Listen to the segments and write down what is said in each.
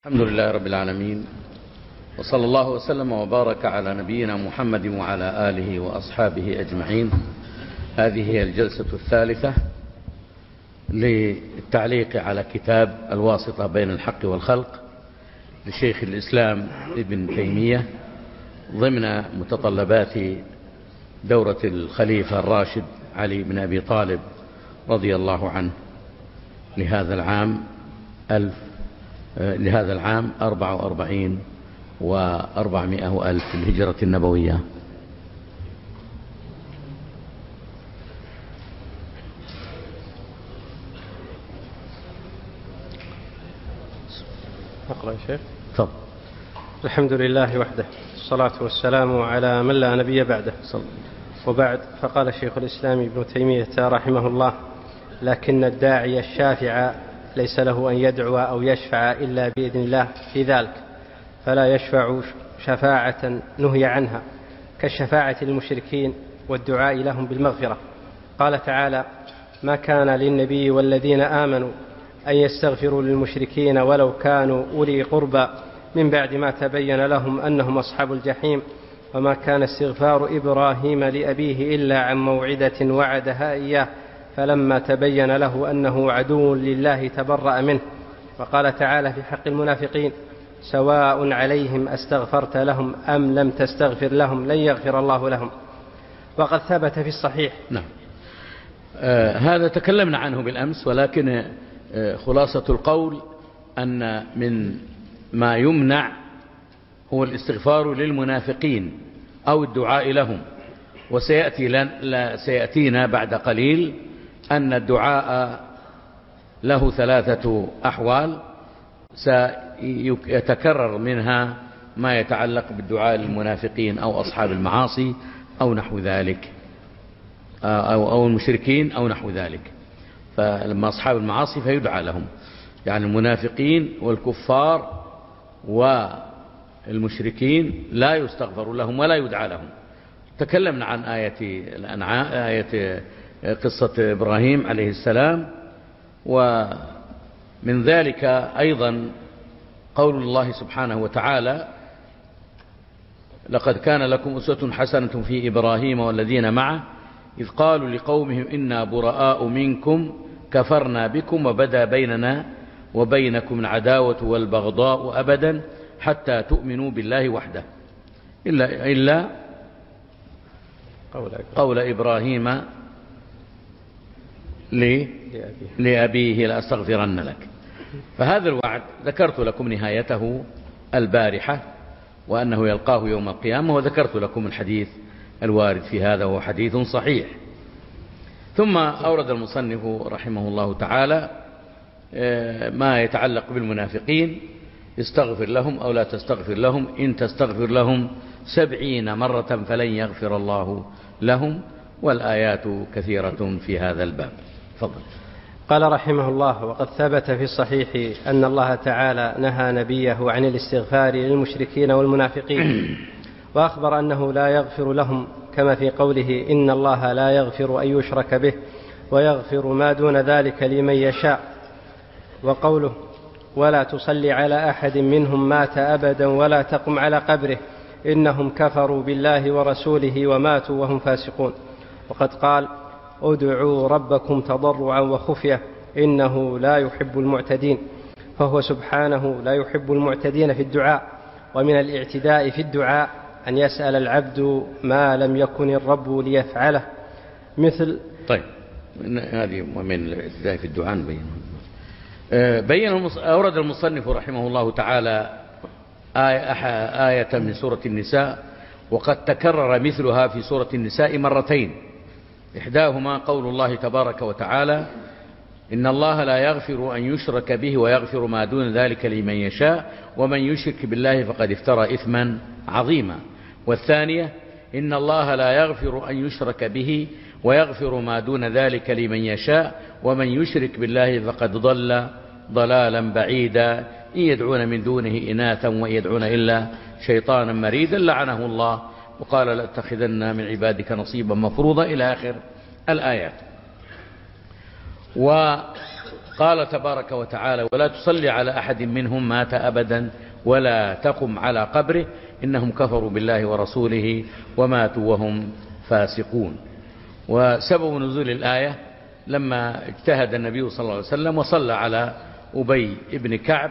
الحمد لله رب العالمين، وصلى الله وسلم وبارك على نبينا محمد وعلى آله وأصحابه أجمعين. هذه هي الجلسة الثالثة للتعليق على كتاب الواسطة بين الحق والخلق لشيخ الإسلام ابن تيمية ضمن متطلبات دورة الخليفة الراشد علي بن أبي طالب رضي الله عنه لهذا العام 44 و400 ألف الهجرة النبوية. أقرأ يا شيخ. تفضل. الحمد لله وحده، الصلاة والسلام على من لا نبي بعده. وبعد، فقال شيخ الإسلام ابن تيمية رحمه الله: لكن الداعي الشافع ليس له أن يدعو أو يشفع إلا بإذن الله في ذلك، فلا يشفع شفاعة نهي عنها كالشفاعة للمشركين والدعاء لهم بالمغفرة. قال تعالى: ما كان للنبي والذين آمنوا أن يستغفروا للمشركين ولو كانوا أولي قربى من بعد ما تبين لهم أنهم أصحاب الجحيم، وما كان استغفار إبراهيم لأبيه إلا عن موعدة وعدها إياه فلما تبين له أنه عدو لله تبرأ منه. وقال تعالى في حق المنافقين: سواء عليهم أستغفرت لهم أم لم تستغفر لهم لن يغفر الله لهم. وقد ثبت في الصحيح. نعم. هذا تكلمنا عنه بالأمس، ولكن خلاصة القول أن من ما يمنع هو الاستغفار للمنافقين أو الدعاء لهم. وسيأتينا بعد قليل أن الدعاء له 3 أحوال سيتكرر منها ما يتعلق بالدعاء للمنافقين أو أصحاب المعاصي أو نحو ذلك، أو المشركين أو نحو ذلك. فلما أصحاب المعاصي فيدعى لهم، يعني المنافقين والكفار والمشركين لا يستغفر لهم ولا يدعى لهم. تكلمنا عن آية قصة إبراهيم عليه السلام، ومن ذلك أيضا قول الله سبحانه وتعالى: لقد كان لكم أسوة حسنة في إبراهيم والذين معه إذ قالوا لقومهم إنا براء منكم كفرنا بكم وبدا بيننا وبينكم العداوة والبغضاء أبدا حتى تؤمنوا بالله وحده إلا قول إبراهيم لأبيه لأستغفرن لك. فهذا الوعد ذكرت لكم نهايته البارحة، وأنه يلقاه يوم القيامة، وذكرت لكم الحديث الوارد في هذا، وهو حديث صحيح. ثم أورد المصنف رحمه الله تعالى ما يتعلق بالمنافقين: استغفر لهم أو لا تستغفر لهم، إن تستغفر لهم 70 مرة فلن يغفر الله لهم. والآيات كثيرة في هذا الباب. فضل. قال رحمه الله: وقد ثبت في الصحيح أن الله تعالى نهى نبيه عن الاستغفار للمشركين والمنافقين، وأخبر أنه لا يغفر لهم، كما في قوله: إن الله لا يغفر أن يشرك به ويغفر ما دون ذلك لمن يشاء. وقوله: ولا تصلي على أحد منهم مات أبدا ولا تقم على قبره إنهم كفروا بالله ورسوله وماتوا وهم فاسقون. وقد قال: ادعوا ربكم تضرعا وخفية إنه لا يحب المعتدين. فهو سبحانه لا يحب المعتدين في الدعاء. ومن الاعتداء في الدعاء أن يسأل العبد ما لم يكن الرب ليفعله، مثل. طيب، هذه من الاعتداء في الدعاء أورد المصنف رحمه الله تعالى آية من سورة النساء، وقد تكرر مثلها في سورة النساء مرتين. إحداهما قول الله تبارك وتعالى: إن الله لا يغفر أن يشرك به ويغفر ما دون ذلك لمن يشاء ومن يشرك بالله فقد افترى إثما عظيما. والثانية: إن الله لا يغفر أن يشرك به ويغفر ما دون ذلك لمن يشاء ومن يشرك بالله فقد ضل ضلالا بعيدا إن يدعون من دونه إناثا وإن يدعون إلا شيطانا مريدا لعنه الله وقال لأتخذن من عبادك نصيبا مفروضا إلى آخر الآيات. قال تبارك وتعالى: ولا تصلي على أحد منهم مات أبدا ولا تقم على قبره إنهم كفروا بالله ورسوله وماتوا وهم فاسقون. وسبب نزول الآية لما اجتهد النبي صلى الله عليه وسلم وصلى على أبي بن كعب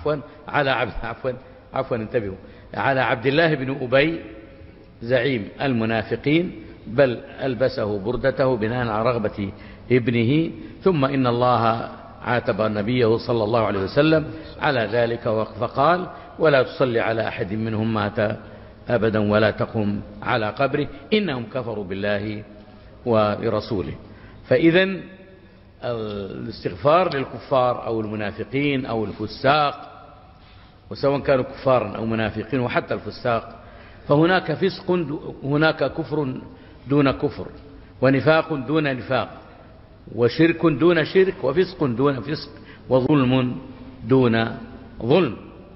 انتبهوا، على عبد الله بن أبي زعيم المنافقين، بل ألبسه بردته بناء على رغبة ابنه، ثم إن الله عاتب نبيه صلى الله عليه وسلم على ذلك فقال: ولا تصلي على أحد منهم مات أبدا ولا تقم على قبره إنهم كفروا بالله ورسوله. فإذا الاستغفار للكفار أو المنافقين أو الفساق، وسواء كانوا كفارا أو منافقين وحتى الفساق، فهناك هناك كفر دون كفر، ونفاق دون نفاق، وشرك دون شرك، وفسق دون فسق، وظلم دون ظلم.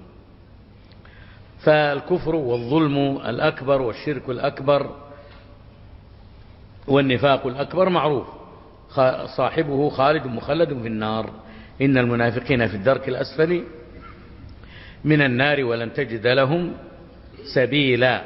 فالكفر والظلم الأكبر والشرك الأكبر والنفاق الأكبر معروف، صاحبه خالد مخلد في النار. إن المنافقين في الدرك الأسفل من النار ولن تجد لهم سبيلا.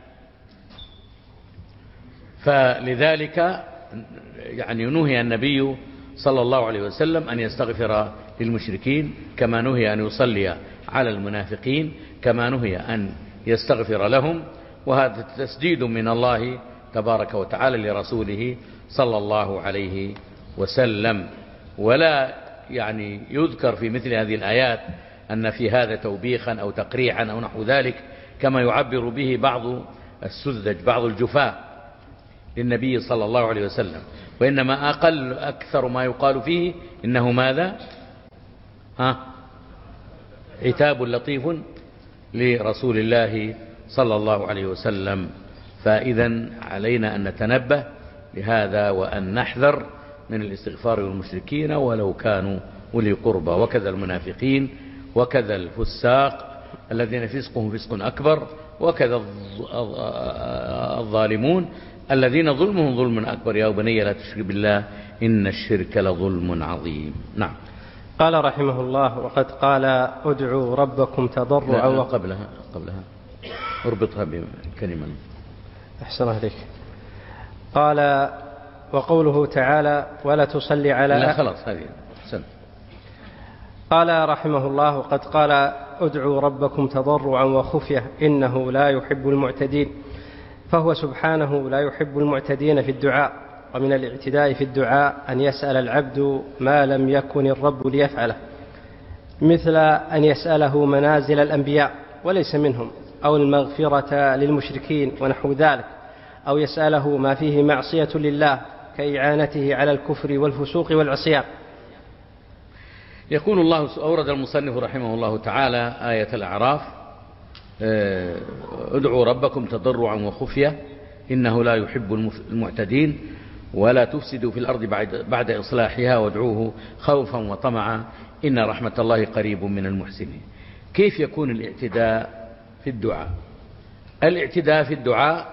فلذلك يعني نهي النبي صلى الله عليه وسلم أن يستغفر للمشركين، كما نهي أن يصلي على المنافقين، كما نهي أن يستغفر لهم. وهذا تسديد من الله تبارك وتعالى لرسوله صلى الله عليه وسلم. ولا يعني يذكر في مثل هذه الآيات أن في هذا توبيخا أو تقريعا أو نحو ذلك، كما يعبر به بعض السذج، بعض الجفاء للنبي صلى الله عليه وسلم، وإنما أكثر ما يقال فيه إنه ماذا؟ عتاب لطيف لرسول الله صلى الله عليه وسلم. فإذا علينا أن نتنبه لهذا وأن نحذر من الاستغفار والمشركين ولو كانوا أولي قربى، وكذا المنافقين، وكذا الفساق الذين فسقهم فسق أكبر، وكذا الظالمون الذين ظلمهم ظلم أكبر. يا بني لا تشرك بالله إن الشرك لظلم عظيم. نعم. قال رحمه الله: وقد قال: ادعوا ربكم تضرعا. قبلها اربطها بكلمة. أحسن عليك. قال: وقوله تعالى: ولا تصلي على لا خلاص هذه سنة. قال رحمه الله: وقد قال: ادعوا ربكم تضرعا وخفية إنه لا يحب المعتدين. فهو سبحانه لا يحب المعتدين في الدعاء. ومن الاعتداء في الدعاء أن يسأل العبد ما لم يكن الرب ليفعله، مثل أن يسأله منازل الأنبياء وليس منهم، أو المغفرة للمشركين ونحو ذلك، أو يسأله ما فيه معصية لله كإعانته على الكفر والفسوق والعصيان. يقول الله، أورد المصنف رحمه الله تعالى آية الأعراف: ادعوا ربكم تضرعا وخفية إنه لا يحب المعتدين ولا تفسدوا في الأرض بعد إصلاحها وادعوه خوفا وطمعا إن رحمة الله قريب من المحسنين. كيف يكون الاعتداء في الدعاء؟ الاعتداء في الدعاء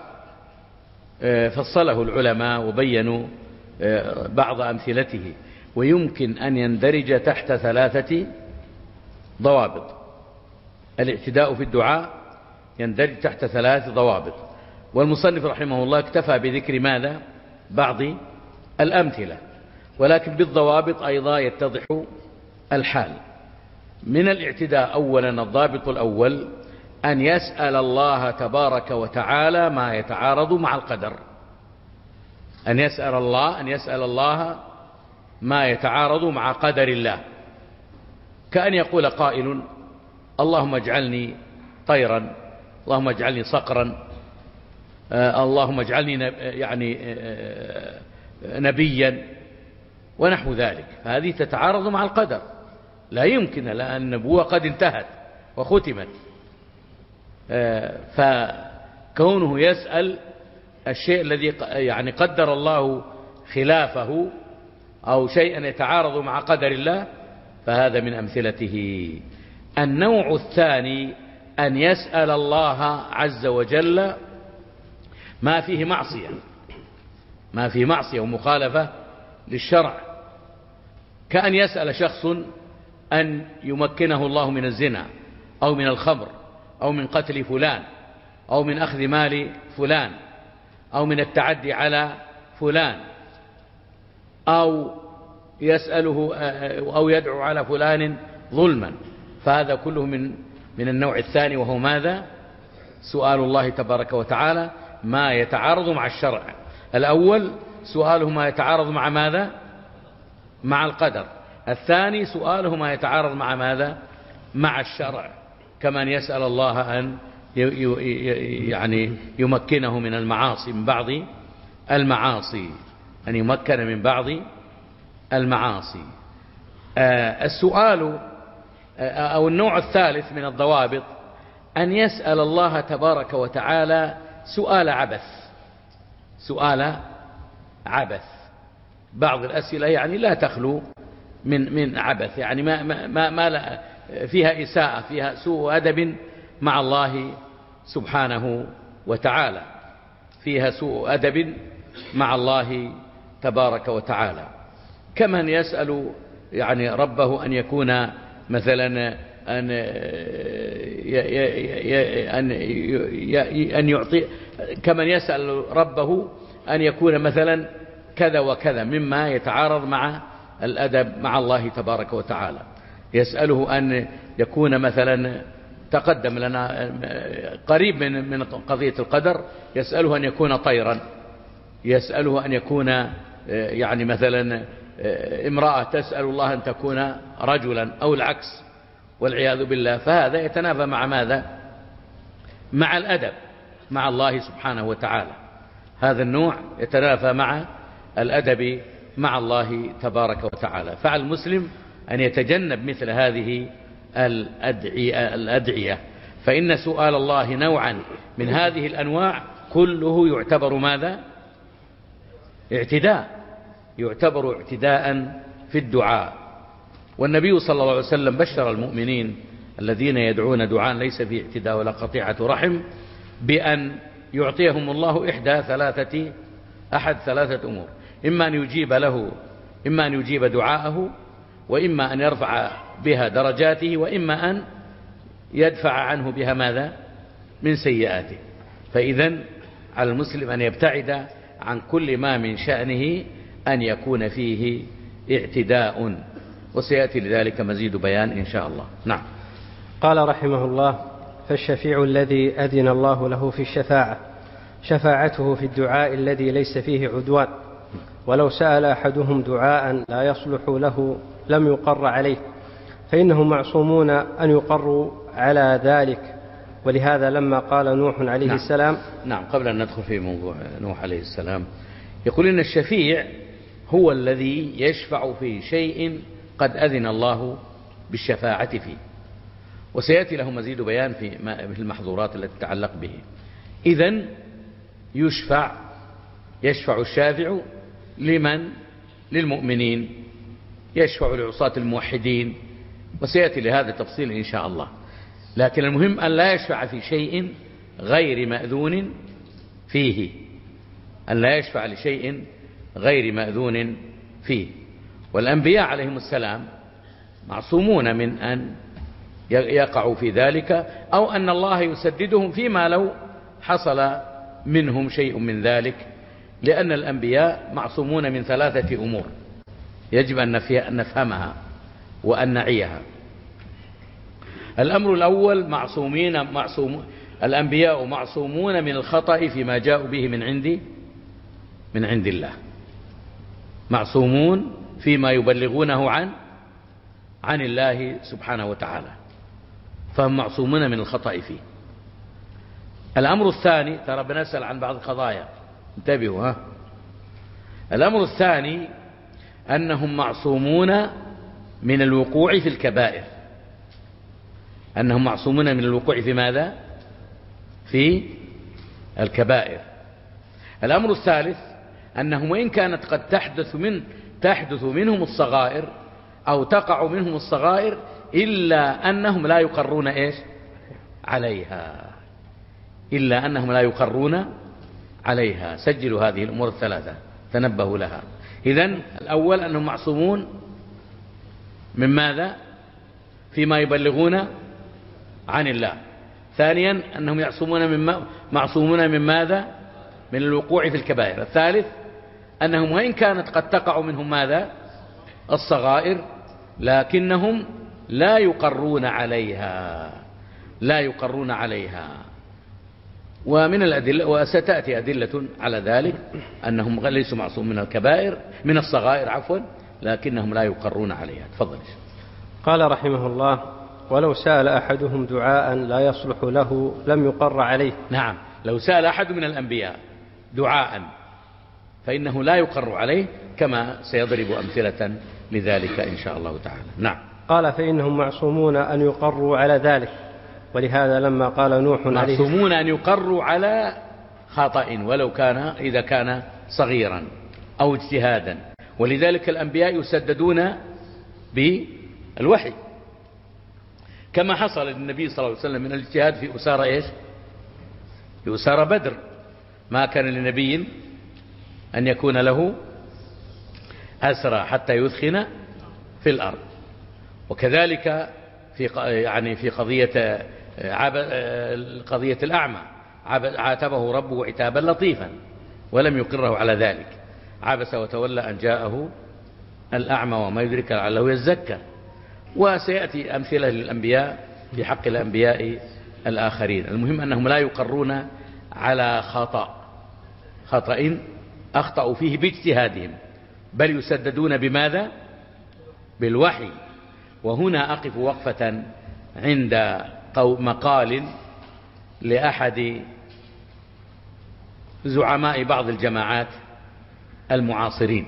فصله العلماء وبينوا بعض أمثلته، ويمكن أن يندرج تحت 3 ضوابط. الاعتداء في الدعاء يندرج تحت 3 ضوابط، والمصنف رحمه الله اكتفى بذكر ماذا؟ بعض الأمثلة، ولكن بالضوابط أيضا يتضح الحال. من الاعتداء أولا الضابط الأول أن يسأل الله تبارك وتعالى ما يتعارض مع القدر، أن يسأل الله ما يتعارض مع قدر الله، كأن يقول قائل: اللهم اجعلني طيرا، اللهم اجعلني صقرا، اللهم اجعلني نبيا ونحو ذلك. هذه تتعارض مع القدر، لا يمكن، لأن النبوة قد انتهت وختمت. فكونه يسأل الشيء الذي قدر الله خلافه أو شيئا يتعارض مع قدر الله، فهذا من أمثلته. النوع الثاني أن يسأل الله عز وجل ما فيه معصية ومخالفة للشرع، كأن يسأل شخص أن يمكنه الله من الزنا أو من الخمر أو من قتل فلان أو من أخذ مال فلان أو من التعدي على فلان أو يسأله أو يدعو على فلان ظلما، فهذا كله من النوع الثاني، وهو ماذا؟ سؤال الله تبارك وتعالى ما يتعارض مع الشرع. الأول سؤاله ما يتعارض مع ماذا؟ مع القدر. الثاني سؤاله ما يتعارض مع ماذا؟ مع الشرع، كمن يسأل الله أن يعني يمكنه من المعاصي، من بعض المعاصي، أن يمكن من بعض المعاصي. السؤال أو النوع الثالث من الضوابط أن يسأل الله تبارك وتعالى سؤال عبث. سؤال عبث، بعض الأسئلة يعني لا تخلو من عبث، يعني ما لا فيها إساءة، فيها سوء أدب مع الله سبحانه وتعالى، فيها سوء أدب مع الله تبارك وتعالى. كمن يسأل يعني ربه أن يكون مثلا أن يعطي، كمن يسأل ربه أن يكون مثلا كذا وكذا مما يتعارض مع الأدب مع الله تبارك وتعالى. يسأله أن يكون مثلا، تقدم لنا قريب من قضية القدر، يسأله أن يكون طيرا، يسأله أن يكون يعني مثلا امرأة تسأل الله أن تكون رجلا أو العكس والعياذ بالله، فهذا يتنافى مع ماذا؟ مع الأدب مع الله سبحانه وتعالى. هذا النوع يتنافى مع الأدب مع الله تبارك وتعالى. فعلى المسلم أن يتجنب مثل هذه الأدعية، فإن سؤال الله نوعا من هذه الأنواع كله يعتبر ماذا؟ اعتداء، يعتبر اعتداء في الدعاء. والنبي صلى الله عليه وسلم بشر المؤمنين الذين يدعون دعاء ليس فيه اعتداء ولا قطيعة رحم بأن يعطيهم الله أحد ثلاثة أمور: إما أن يجيب له، إما أن يجيب دعاءه، وإما أن يرفع بها درجاته، وإما أن يدفع عنه بها ماذا؟ من سيئاته. فإذن على المسلم أن يبتعد عن كل ما من شأنه أن يكون فيه اعتداء، وسيأتي لذلك مزيد بيان إن شاء الله. نعم. قال رحمه الله: فالشفيع الذي أذن الله له في الشفاعة شفاعته في الدعاء الذي ليس فيه عدوان، ولو سأل أحدهم دعاء لا يصلح له لم يقر عليه، فإنهم معصومون أن يقروا على ذلك. ولهذا لما قال نوح عليه السلام. نعم، قبل أن ندخل في موضوع نوح عليه السلام، يقول إن الشفيع هو الذي يشفع في شيء قد أذن الله بالشفاعة فيه، وسيأتي له مزيد بيان في المحظورات التي تتعلق به. إذن يشفع الشافع لمن؟ للمؤمنين، يشفع لعصاة الموحدين، وسيأتي لهذا تفصيل إن شاء الله. لكن المهم أن لا يشفع في شيء غير مأذون فيه، أن لا يشفع لشيء غير مأذون فيه. والأنبياء عليهم السلام معصومون من أن يقعوا في ذلك، أو أن الله يسددهم فيما لو حصل منهم شيء من ذلك، لأن الأنبياء معصومون من ثلاثة أمور يجب أن نفهمها وأن نعيها. الأمر الأول: الأنبياء معصومون من الخطأ فيما جاءوا به من عند الله، معصومون فيما يبلغونه عن الله سبحانه وتعالى، فهم معصومون من الخطأ فيه. الأمر الثاني، ترى بنسأل عن بعض القضايا، انتبهوا. الأمر الثاني أنهم معصومون من الوقوع في الكبائر، أنهم معصومون من الوقوع في ماذا؟ في الكبائر. الأمر الثالث أنهم وإن كانت قد تحدث منهم الصغائر أو تقع منهم الصغائر، إلا أنهم لا يقرون عليها، إلا أنهم لا يقرون عليها. سجلوا هذه الأمور الثلاثة، تنبهوا لها. إذن الأول أنهم معصومون من ماذا؟ فيما يبلغون عن الله. ثانيا أنهم معصومون من ماذا؟ من الوقوع في الكبائر. الثالث أنهم وإن كانت قد تقع منهم ماذا؟ الصغائر، لكنهم لا يقرون عليها. ومن الأدلة، وستأتي أدلة على ذلك، أنهم ليسوا معصوم من الكبائر من الصغائر عفوا، لكنهم لا يقرون عليها. تفضل. قال رحمه الله: ولو سأل أحدهم دعاء لا يصلح له لم يقر عليه. نعم، لو سأل أحد من الأنبياء دعاء فإنه لا يقر عليه، كما سيضرب أمثلة لذلك إن شاء الله تعالى. نعم. قال: فإنهم معصومون أن يقروا على ذلك، ولهذا لما قال نوح عليه معصومون أن يقروا على خطأ ولو كان إذا كان صغيرا أو اجتهادا، ولذلك الأنبياء يسددون بالوحي، كما حصل للنبي صلى الله عليه وسلم من الاجتهاد في أسارة إيش؟ في أسارة بدر. ما كان لنبي أن يكون له أسرى حتى يثخن في الأرض. وكذلك في قضية الأعمى عاتبه ربه عتابا لطيفا ولم يقره على ذلك. عبس وتولى أن جاءه الأعمى وما يدرك لعله يزكى. وسيأتي أمثلة للأنبياء في حق الأنبياء الآخرين. المهم أنهم لا يقرون على خطأ أخطأوا فيه باجتهادهم، بل يسددون بماذا؟ بالوحي. وهنا أقف وقفة عند مقال لأحد زعماء بعض الجماعات المعاصرين.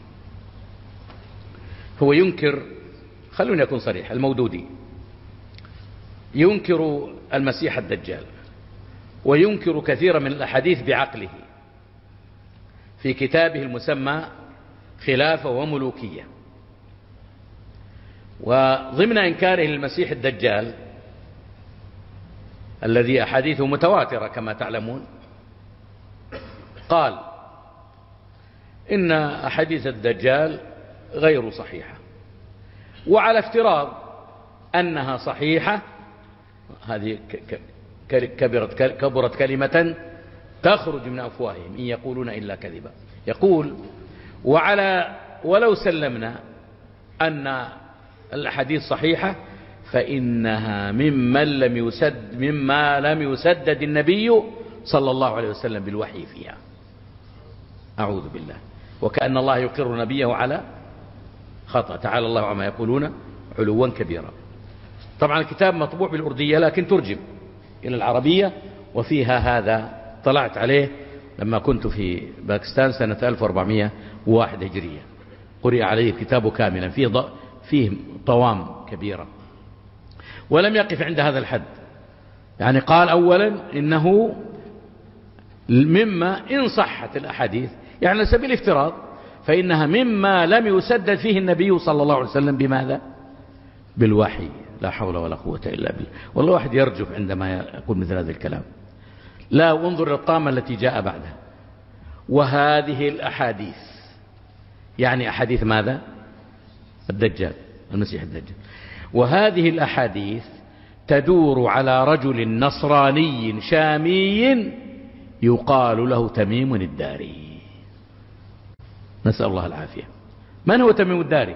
هو ينكر، خلوني أكون صريح، المودودي ينكر المسيح الدجال، وينكر كثيرا من الأحاديث بعقله في كتابه المسمى خلافة وملوكية. وضمن إنكاره للمسيح الدجال الذي أحاديثه متواترة كما تعلمون، قال إن أحاديث الدجال غير صحيحة، وعلى افتراض أنها صحيحة هذه كبرت كلمة تخرج من أفواههم إن يقولون إلا كذبا. يقول: ولو سلمنا أن الأحاديث صحيحة فإنها مما لم يسدد النبي صلى الله عليه وسلم بالوحي فيها. أعوذ بالله. وكأن الله يقر نبيه على خطأ. تعالى الله عما يقولون علوا كبيرا. طبعا الكتاب مطبوع بالأردية لكن ترجم إلى العربية، وفيها هذا طلعت عليه لما كنت في باكستان سنة 1401 هجرية، قرئ عليه كتابه كاملا فيه طوام كبيرة. ولم يقف عند هذا الحد، يعني قال أولا إنه مما إن صحت الأحاديث، يعني على سبيل الافتراض، فإنها مما لم يسدد فيه النبي صلى الله عليه وسلم بماذا؟ بالوحي. لا حول ولا قوة إلا بالله. والله واحد يرجف عندما يقول مثل هذا الكلام. لا، وانظر للطامة التي جاء بعدها: وهذه الأحاديث، يعني أحاديث ماذا؟ الدجال، المسيح الدجال. وهذه الأحاديث تدور على رجل نصراني شامي يقال له تميم الداري. نسأل الله العافية. من هو تميم الداري؟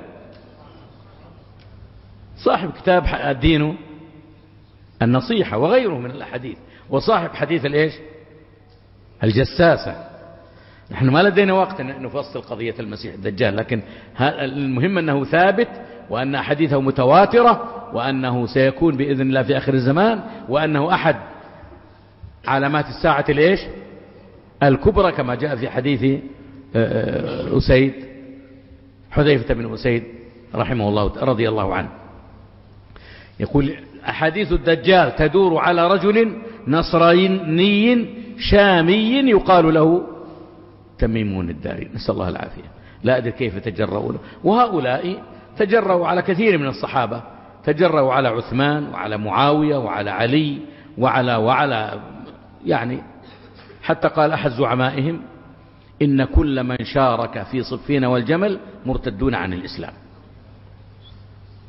صاحب كتاب الدين النصيحة وغيره من الأحاديث، وصاحب حديث الإيش؟ الجساسة. نحن ما لدينا وقت أن نفصل قضية المسيح الدجال، لكن المهم أنه ثابت، وأن حديثه متواترة، وأنه سيكون بإذن الله في آخر الزمان، وأنه أحد علامات الساعة الإيش؟ الكبرى، كما جاء في حديث حذيفة بن أسيد رحمه الله رضي الله عنه. يقول: أحاديث الدجال تدور على رجل نصراني شامي يقال له تميم الداري. نسأل الله العافية. لا أدري كيف تجرؤوا. وهؤلاء تجرؤوا على كثير من الصحابة، تجرؤوا على عثمان وعلى معاوية وعلى علي وعلى يعني حتى قال أحد زعمائهم: إن كل من شارك في صفين والجمل مرتدون عن الإسلام.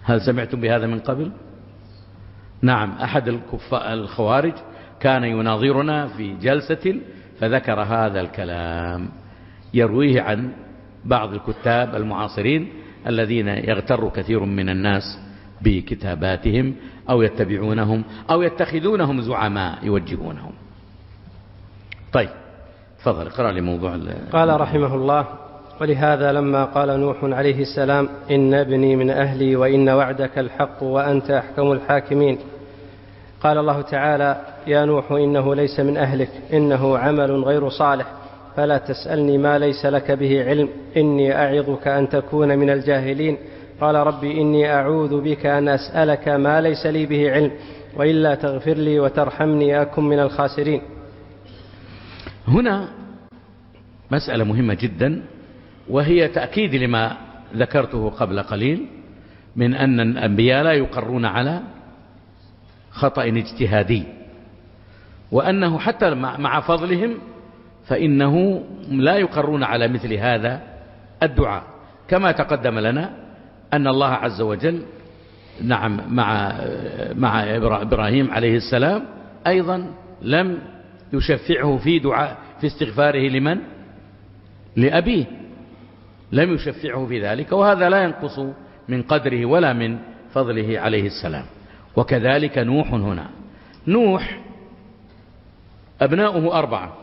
هل سمعتم بهذا من قبل؟ نعم، أحد الخوارج كان يناظرنا في جلسة فذكر هذا الكلام يرويه عن بعض الكتاب المعاصرين الذين يغتر كثير من الناس بكتاباتهم أو يتبعونهم أو يتخذونهم زعماء يوجهونهم. طيب تفضل اقرأ لي موضوع. قال رحمه الله: ولهذا لما قال نوح عليه السلام: إن ابني من أهلي وإن وعدك الحق وأنت أحكم الحاكمين، قال الله تعالى: يا نوح إنه ليس من أهلك إنه عمل غير صالح فلا تسألني ما ليس لك به علم إني أعظك أن تكون من الجاهلين. قال ربي إني أعوذ بك أن أسألك ما ليس لي به علم وإلا تغفر لي وترحمني أكن من الخاسرين. هنا مسألة مهمة جدا، وهي تأكيد لما ذكرته قبل قليل من أن الأنبياء لا يقرون على خطأ اجتهادي، وأنه حتى مع فضلهم فإنه لا يقرون على مثل هذا الدعاء، كما تقدم لنا أن الله عز وجل نعم مع إبراهيم عليه السلام أيضا لم يشفعه في دعاء في استغفاره لمن؟ لأبيه، لم يشفعه في ذلك، وهذا لا ينقص من قدره ولا من فضله عليه السلام. وكذلك نوح هنا. نوح أبناؤه 4.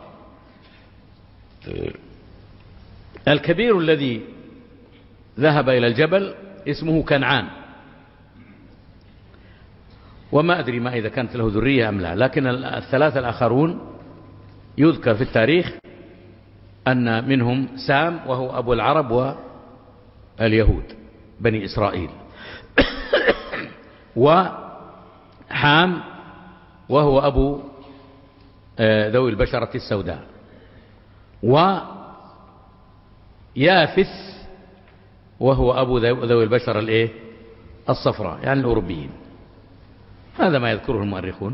الكبير الذي ذهب إلى الجبل اسمه كنعان، وما أدري ما إذا كانت له ذرية أم لا، لكن الثلاثة الآخرون يذكر في التاريخ أن منهم سام وهو أبو العرب واليهود بني إسرائيل، وحام وهو أبو ذوي البشرة السوداء، ويافث وهو أبو ذوي البشرة الصفراء، يعني الأوروبيين. هذا ما يذكره المؤرخون،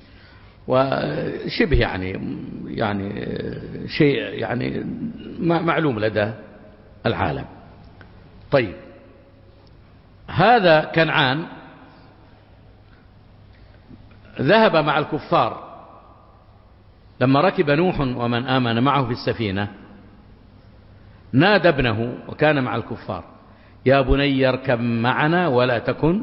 وشبه يعني شيء يعني معلوم لدى العالم. طيب، هذا كنعان ذهب مع الكفار لما ركب نوح ومن آمن معه في السفينة، نادى ابنه وكان مع الكفار: يا بني اركب معنا ولا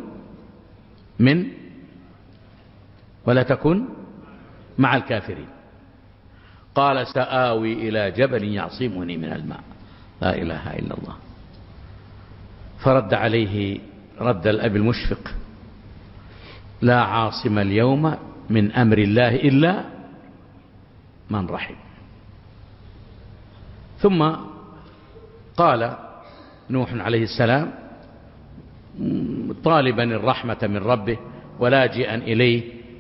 تكن مع الكافرين. قال: سآوي إلى جبل يعصمني من الماء. لا إله إلا الله. فرد عليه رد الأب المشفق: لا عاصم اليوم من أمر الله إلا من رحم. ثم قال نوح عليه السلام طالبا الرحمة من ربه ولاجئا إليه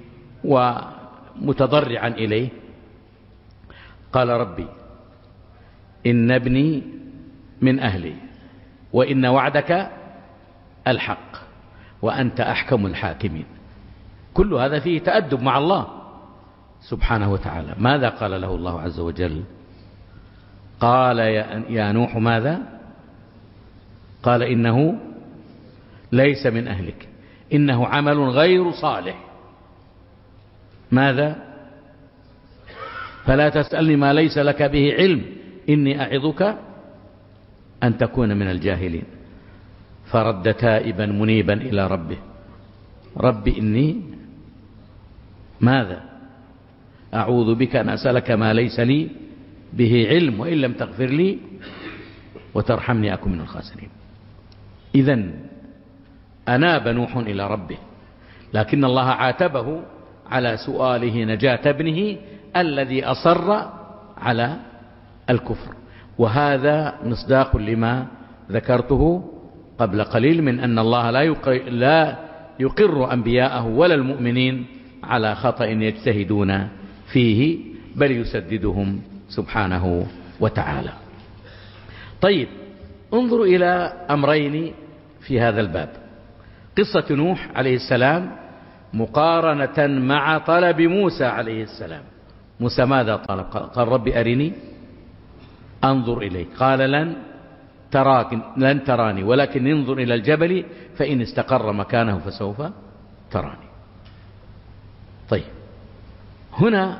ومتضرعا إليه، قال: ربي إن ابني من أهلي وإن وعدك الحق وأنت أحكم الحاكمين. كل هذا فيه تأدب مع الله سبحانه وتعالى. ماذا قال له الله عز وجل؟ قال: يا نوح ماذا؟ قال: إنه ليس من أهلك إنه عمل غير صالح. ماذا؟ فلا تسألني ما ليس لك به علم إني أعظك أن تكون من الجاهلين. فرد تائبا منيبا إلى ربه: ربي إني ماذا؟ أعوذ بك أن أسألك ما ليس لي به علم وإن لم تغفر لي وترحمني أكن من الخاسرين. إذن أناب نوح إلى ربه، لكن الله عاتبه على سؤاله نجاة ابنه الذي أصر على الكفر. وهذا مصداق لما ذكرته قبل قليل من أن الله لا يقر أنبياءه ولا المؤمنين على خطأ يجتهدون فيه، بل يسددهم سبحانه وتعالى. طيب، انظروا إلى أمرين في هذا الباب: قصة نوح عليه السلام مقارنة مع طلب موسى عليه السلام. موسى ماذا طلب؟ قال: ربي أرني أنظر إليك. قال: لن لن تراني ولكن انظر إلى الجبل فإن استقر مكانه فسوف تراني. طيب، هنا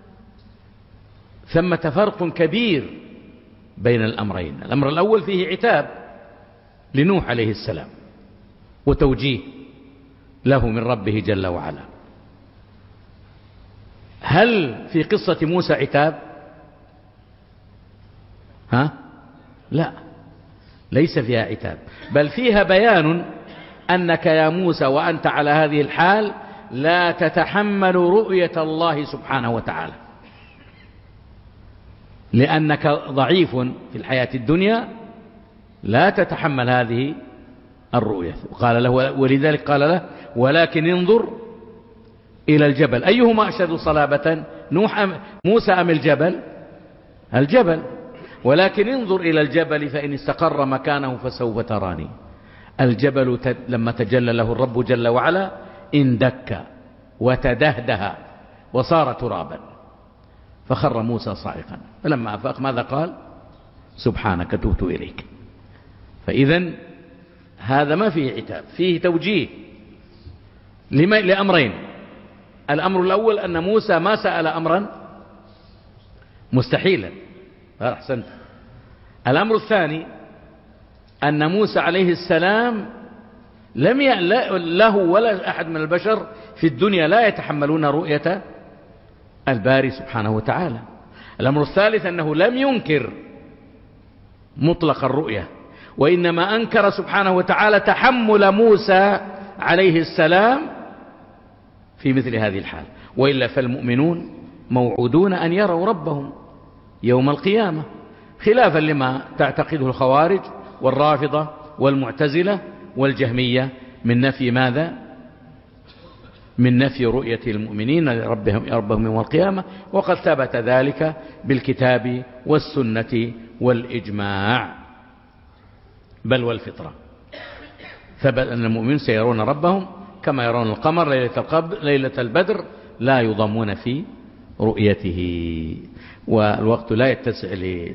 ثمة فرق كبير بين الأمرين. الأمر الأول فيه عتاب لنوح عليه السلام وتوجيه له من ربه جل وعلا. هل في قصة موسى عتاب؟ لا، ليس فيها عتاب، بل فيها بيان أنك يا موسى وأنت على هذه الحال لا تتحمل رؤية الله سبحانه وتعالى، لأنك ضعيف في الحياة الدنيا لا تتحمل هذه الرؤية. قال له ولذلك قال له ولكن انظر إلى الجبل. أيهما أشد صلابة، موسى أم الجبل؟ الجبل. ولكن انظر إلى الجبل فإن استقر مكانه فسوف تراني. الجبل لما تجلى له الرب جل وعلا اندك وتدهده وصار ترابا، فخر موسى صاعقا، فلما أفاق ماذا قال؟ سبحانك تبت إليك. فإذا هذا ما فيه عتاب، فيه توجيه لأمرين. الأمر الأول أن موسى ما سأل أمرا مستحيلا، أحسنت. الأمر الثاني أن موسى عليه السلام لم له ولا أحد من البشر في الدنيا لا يتحملون رؤية الباري سبحانه وتعالى. الأمر الثالث أنه لم ينكر مطلق الرؤية، وإنما أنكر سبحانه وتعالى تحمل موسى عليه السلام في مثل هذه الحال. وإلا فالمؤمنون موعودون أن يروا ربهم يوم القيامة، خلافا لما تعتقده الخوارج والرافضة والمعتزلة والجهمية من نفي ماذا؟ من نفي رؤية المؤمنين ربهم يوم القيامة. وقد ثبت ذلك بالكتاب والسنة والإجماع بل والفطرة. ثبت أن المؤمنين سيرون ربهم كما يرون القمر ليلة البدر لا يضمون في رؤيته. والوقت لا يتسع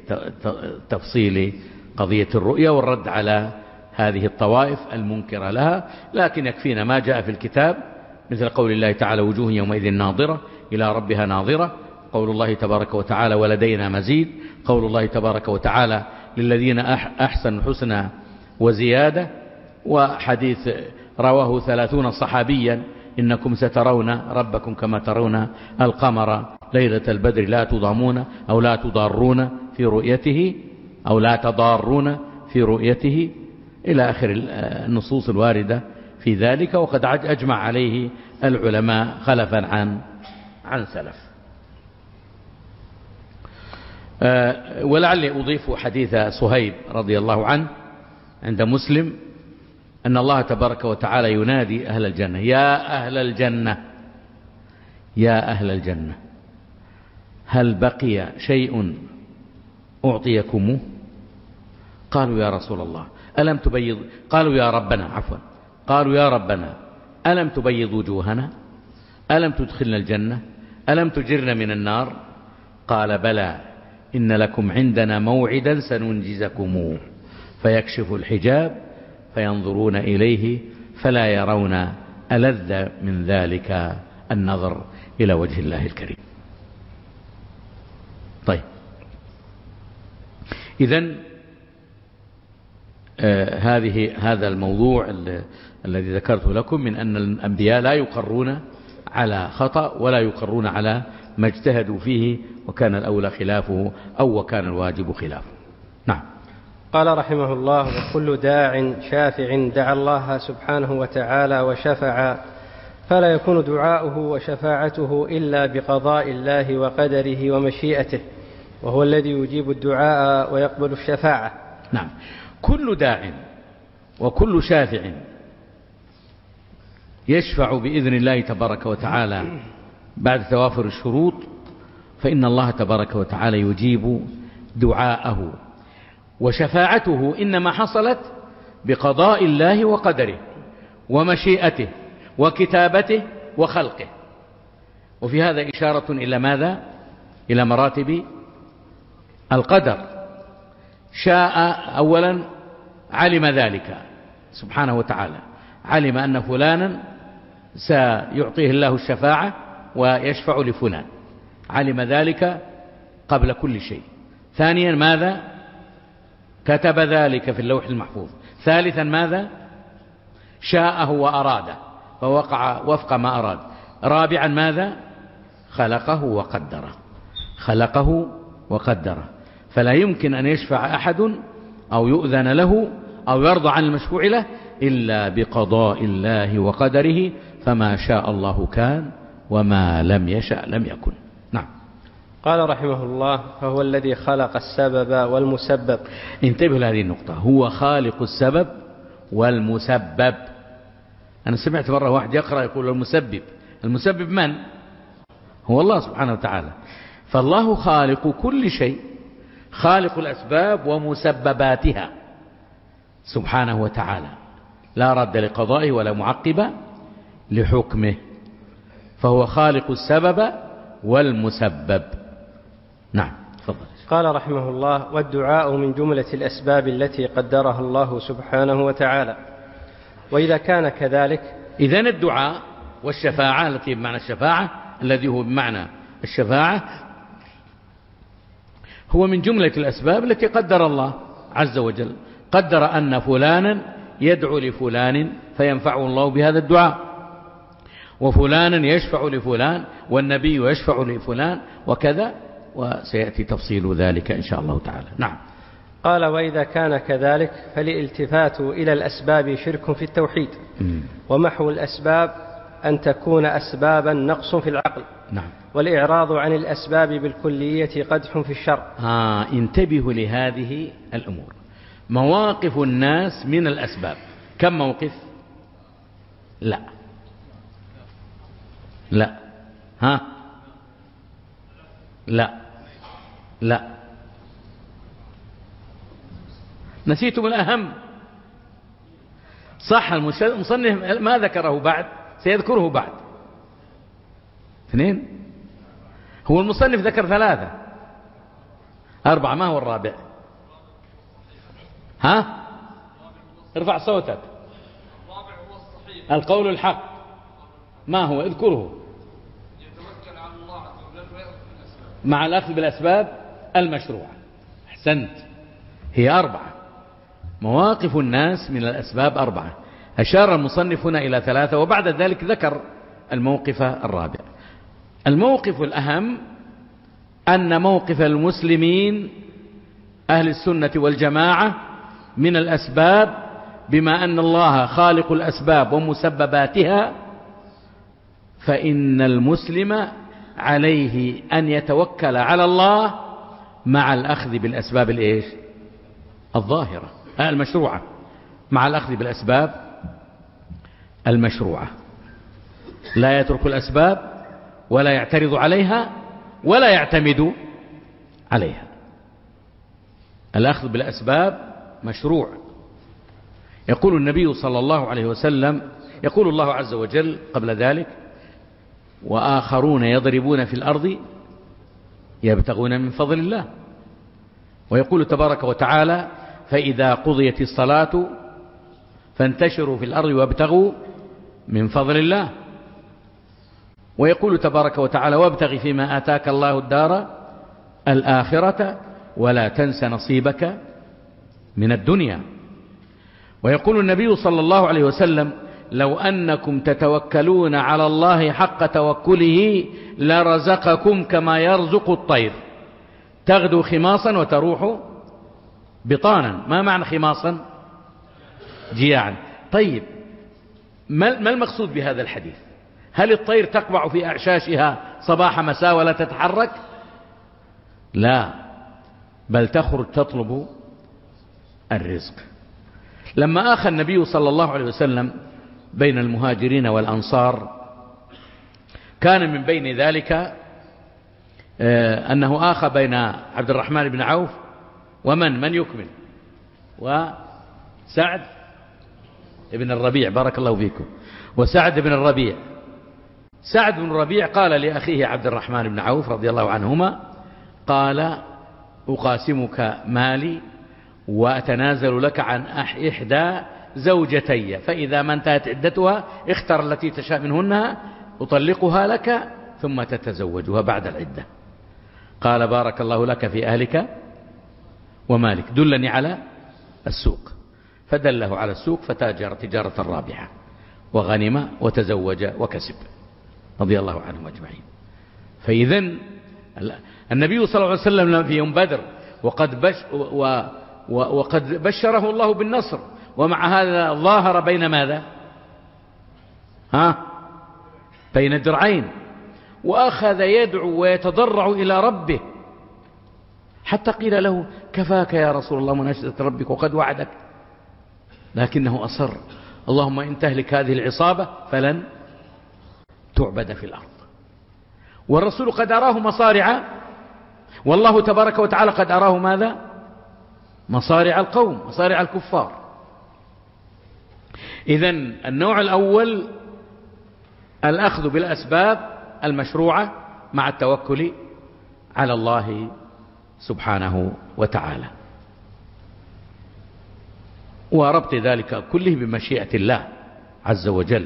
لتفصيل قضية الرؤية والرد على هذه الطوائف المنكرة لها، لكن يكفينا ما جاء في الكتاب مثل قول الله تعالى وجوه يومئذ ناظرة إلى ربها ناظرة، قول الله تبارك وتعالى ولدينا مزيد، قول الله تبارك وتعالى للذين أحسنوا الحسنى وزيادة، وحديث رواه 30 صحابيا إنكم سترون ربكم كما ترون القمر ليلة البدر لا تضامون أو لا تضارون في رؤيته أو لا تضارون في رؤيته إلى آخر النصوص الواردة في ذلك. وقد أجمع عليه العلماء خلفا عن سلف. ولعلي أضيف حديث صهيب رضي الله عنه عند مسلم أن الله تبارك وتعالى ينادي أهل الجنة يا أهل الجنة يا أهل الجنة هل بقي شيء أعطيكموه؟ قالوا يا رسول الله ألم تبيض، قالوا يا ربنا عفوا، قالوا يا ربنا ألم تبيض وجوهنا، ألم تدخلنا الجنة، ألم تجرنا من النار؟ قال بلى إن لكم عندنا موعدا سننجزكموه. فيكشف الحجاب فينظرون إليه فلا يرون ألذ من ذلك النظر إلى وجه الله الكريم. طيب، إذن هذا الموضوع الذي ذكرته لكم من أن الأنبياء لا يقرون على خطأ ولا يقرون على ما اجتهدوا فيه، وكان الأولى خلافه أو وكان الواجب خلافه. نعم. قال رحمه الله وكل داع شافع دعا الله سبحانه وتعالى وشفع فلا يكون دعاؤه وشفاعته إلا بقضاء الله وقدره ومشيئته، وهو الذي يجيب الدعاء ويقبل الشفاعة. نعم، كل داع وكل شافع يشفع بإذن الله تبارك وتعالى بعد توافر الشروط، فإن الله تبارك وتعالى يجيب دعاءه، وشفاعته إنما حصلت بقضاء الله وقدره ومشيئته وكتابته وخلقه. وفي هذا إشارة إلى ماذا؟ إلى مراتب القدر، شاء أولا علم ذلك سبحانه وتعالى، علم أن فلانا سيعطيه الله الشفاعة ويشفع لفلان، علم ذلك قبل كل شيء. ثانيا ماذا؟ كتب ذلك في اللوح المحفوظ. ثالثا ماذا؟ شاءه وأراده فوقع وفق ما أراد. رابعا ماذا؟ خلقه وقدره، خلقه وقدره. فلا يمكن أن يشفع أحد أو يؤذن له أو يرضى عن المشفوع له إلا بقضاء الله وقدره، فما شاء الله كان وما لم يشأ لم يكن. نعم. قال رحمه الله: فهو الذي خلق السبب والمسبب. انتبه لهذه النقطة، هو خالق السبب والمسبب. أنا سمعت مرة واحد يقرأ يقول المسبب. المسبب من؟ هو الله سبحانه وتعالى. فالله خالق كل شيء، خالق الأسباب ومسبباتها سبحانه وتعالى، لا رد لقضائه ولا معقب لحكمه، فهو خالق السبب والمسبب. نعم تفضل. قال رحمه الله: والدعاء من جملة الأسباب التي قدرها الله سبحانه وتعالى. وإذا كان كذلك، إذن الدعاء والشفاعة التي بمعنى الشفاعة، الذي هو بمعنى الشفاعة، هو من جملة الأسباب التي قدر الله عز وجل. قدر أن فلانا يدعو لفلان فينفعه الله بهذا الدعاء، وفلانا يشفع لفلان، والنبي يشفع لفلان، وكذا، وسيأتي تفصيل ذلك إن شاء الله تعالى. نعم. قال: وإذا كان كذلك فالالتفات إلى الأسباب شرك في التوحيد، ومحو الأسباب أن تكون أسبابا نقص في العقل. نعم. والإعراض عن الأسباب بالكلية قدح في الشرع. انتبهوا لهذه الأمور. مواقف الناس من الأسباب كم موقف؟ لا لا لا لا، نسيتم الأهم. صح، المصنف ما ذكره بعد، سيذكره بعد. 2. هو المصنف ذكر 3 4، ما هو الرابع؟ ارفع صوتك. القول الحق ما هو؟ اذكره. مع الأخذ بالأسباب المشروعة. أحسنت، هي 4. مواقف الناس من الأسباب 4. أشار المصنف هنا إلى 3، وبعد ذلك ذكر الموقف الرابع. الموقف الأهم أن موقف المسلمين أهل السنة والجماعة من الأسباب، بما أن الله خالق الأسباب ومسبباتها، فإن المسلم عليه أن يتوكل على الله مع الأخذ بالأسباب الإيش؟ الظاهرة المشروعة، مع الأخذ بالأسباب المشروعة. لا يترك الأسباب ولا يعترض عليها ولا يعتمد عليها. الأخذ بالأسباب مشروع. يقول النبي صلى الله عليه وسلم، يقول الله عز وجل قبل ذلك: وآخرون يضربون في الأرض يبتغون من فضل الله. ويقول تبارك وتعالى: فإذا قضيت الصلاة فانتشروا في الأرض وابتغوا من فضل الله. ويقول تبارك وتعالى: وابتغ فيما آتاك الله الدار الآخرة ولا تنس نصيبك من الدنيا. ويقول النبي صلى الله عليه وسلم: لو أنكم تتوكلون على الله حق توكله لرزقكم كما يرزق الطير تغدو خماصا وتروح بطانا. ما معنى خماصا؟ جياعا. طيب، ما المقصود بهذا الحديث؟ هل الطير تقبع في أعشاشها صباح مساء ولا تتحرك؟ لا، بل تخرج تطلب الرزق. لما آخى النبي صلى الله عليه وسلم بين المهاجرين والأنصار، كان من بين ذلك أنه آخى بين عبد الرحمن بن عوف ومن يكمل، وسعد بن الربيع. بارك الله فيكم. وسعد بن الربيع. سعد بن الربيع قال لأخيه عبد الرحمن بن عوف رضي الله عنهما، قال: أقاسمك مالي وأتنازل لك عن إحدى زوجتي، فإذا ما انتهت عدتها اختر التي تشاء منهن أطلقها لك ثم تتزوجها بعد العدة. قال بارك الله لك في أهلك ومالك، دلني على السوق. فدله على السوق فتاجر تجارة رابحة وغنم وتزوج وكسب رضي الله عنهم أجمعين. فإذن النبي صلى الله عليه وسلم في يوم بدر وقد بشره الله بالنصر، ومع هذا ظاهر بين ماذا؟ بين درعين، وأخذ يدعو ويتضرع إلى ربه حتى قيل له كفاك يا رسول الله مناشدة ربك وقد وعدك، لكنه أصر اللهم إن تهلك هذه العصابة فلن تعبد في الأرض. والرسول قد أراه مصارع، والله تبارك وتعالى قد أراه ماذا؟ مصارع القوم، مصارع الكفار. إذن النوع الأول الأخذ بالأسباب المشروعة مع التوكل على الله سبحانه وتعالى، وربط ذلك كله بمشيئة الله عز وجل.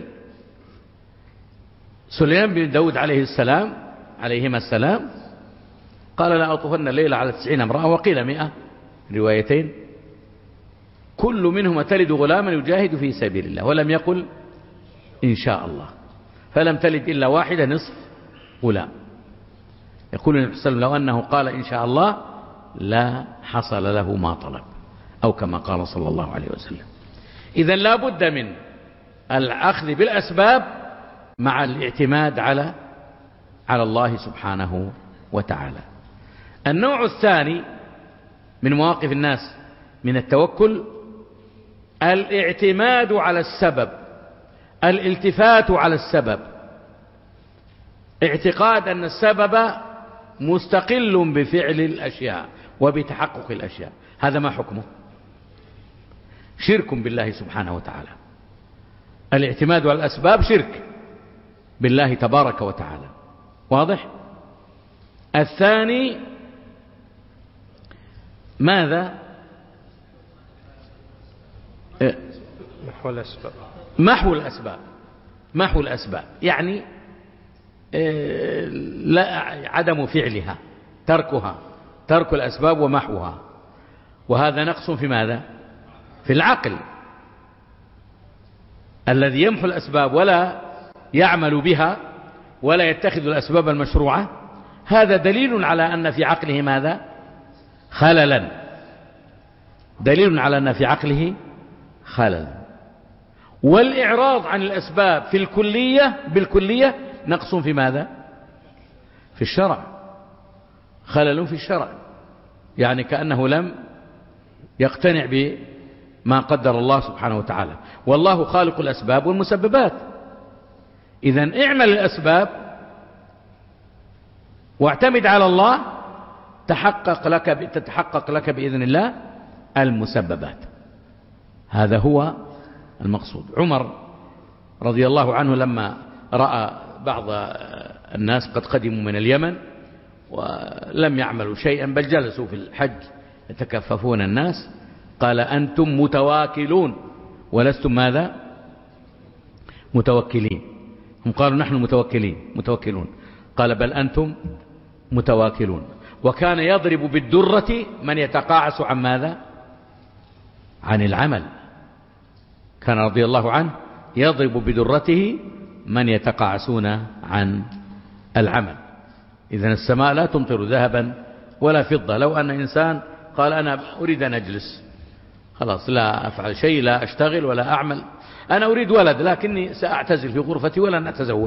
سليمان بن داود عليهما السلام قال لا أطوفن الليلة على 90 امرأة، وقيل 100 روايتين، كل منهما تلد غلاما يجاهد في سبيل الله، ولم يقل إن شاء الله، فلم تلد إلا واحدة نصف غلام. يقول النبي صلى الله عليه وسلم لو أنه قال إن شاء الله لا حصل له ما طلب، أو كما قال صلى الله عليه وسلم. إذن لا بد من الأخذ بالأسباب مع الاعتماد على الله سبحانه وتعالى. النوع الثاني من مواقف الناس من التوكل الاعتماد على السبب، الالتفات على السبب، اعتقاد أن السبب مستقل بفعل الأشياء وبتحقق الأشياء. هذا ما حكمه؟ شرك بالله سبحانه وتعالى. الاعتماد على الأسباب شرك بالله تبارك وتعالى، واضح؟ الثاني ماذا؟ محو الأسباب يعني لا عدم فعلها، ترك الأسباب ومحوها، وهذا نقص في ماذا؟ في العقل. الذي يمحو الأسباب ولا يعمل بها ولا يتخذ الأسباب المشروعة، هذا دليل على أن في عقله ماذا؟ خللا، دليل على أن في عقله خلل. والإعراض عن الأسباب في بالكلية نقص في ماذا؟ في الشرع، خلل في الشرع، يعني كأنه لم يقتنع بما قدر الله سبحانه وتعالى. والله خالق الأسباب والمسببات. إذن اعمل الأسباب واعتمد على الله تتحقق لك بإذن الله المسببات. هذا هو المقصود. عمر رضي الله عنه لما رأى بعض الناس قد قدموا من اليمن ولم يعملوا شيئا بل جلسوا في الحج يتكففون الناس، قال أنتم متواكلون ولستم ماذا؟ متوكلين. هم قالوا نحن متوكلون، قال بل أنتم متواكلون. وكان يضرب بالدرة من يتقاعس عن ماذا؟ عن العمل. كان رضي الله عنه يضرب بدرته من يتقاعسون عن العمل. إذن السماء لا تمطر ذهبا ولا فضة. لو أن إنسان قال أنا أريد أن أجلس، خلاص لا أفعل شيء، لا أشتغل ولا أعمل، أنا أريد ولد لكني سأعتزل في غرفتي ولن أتزوج،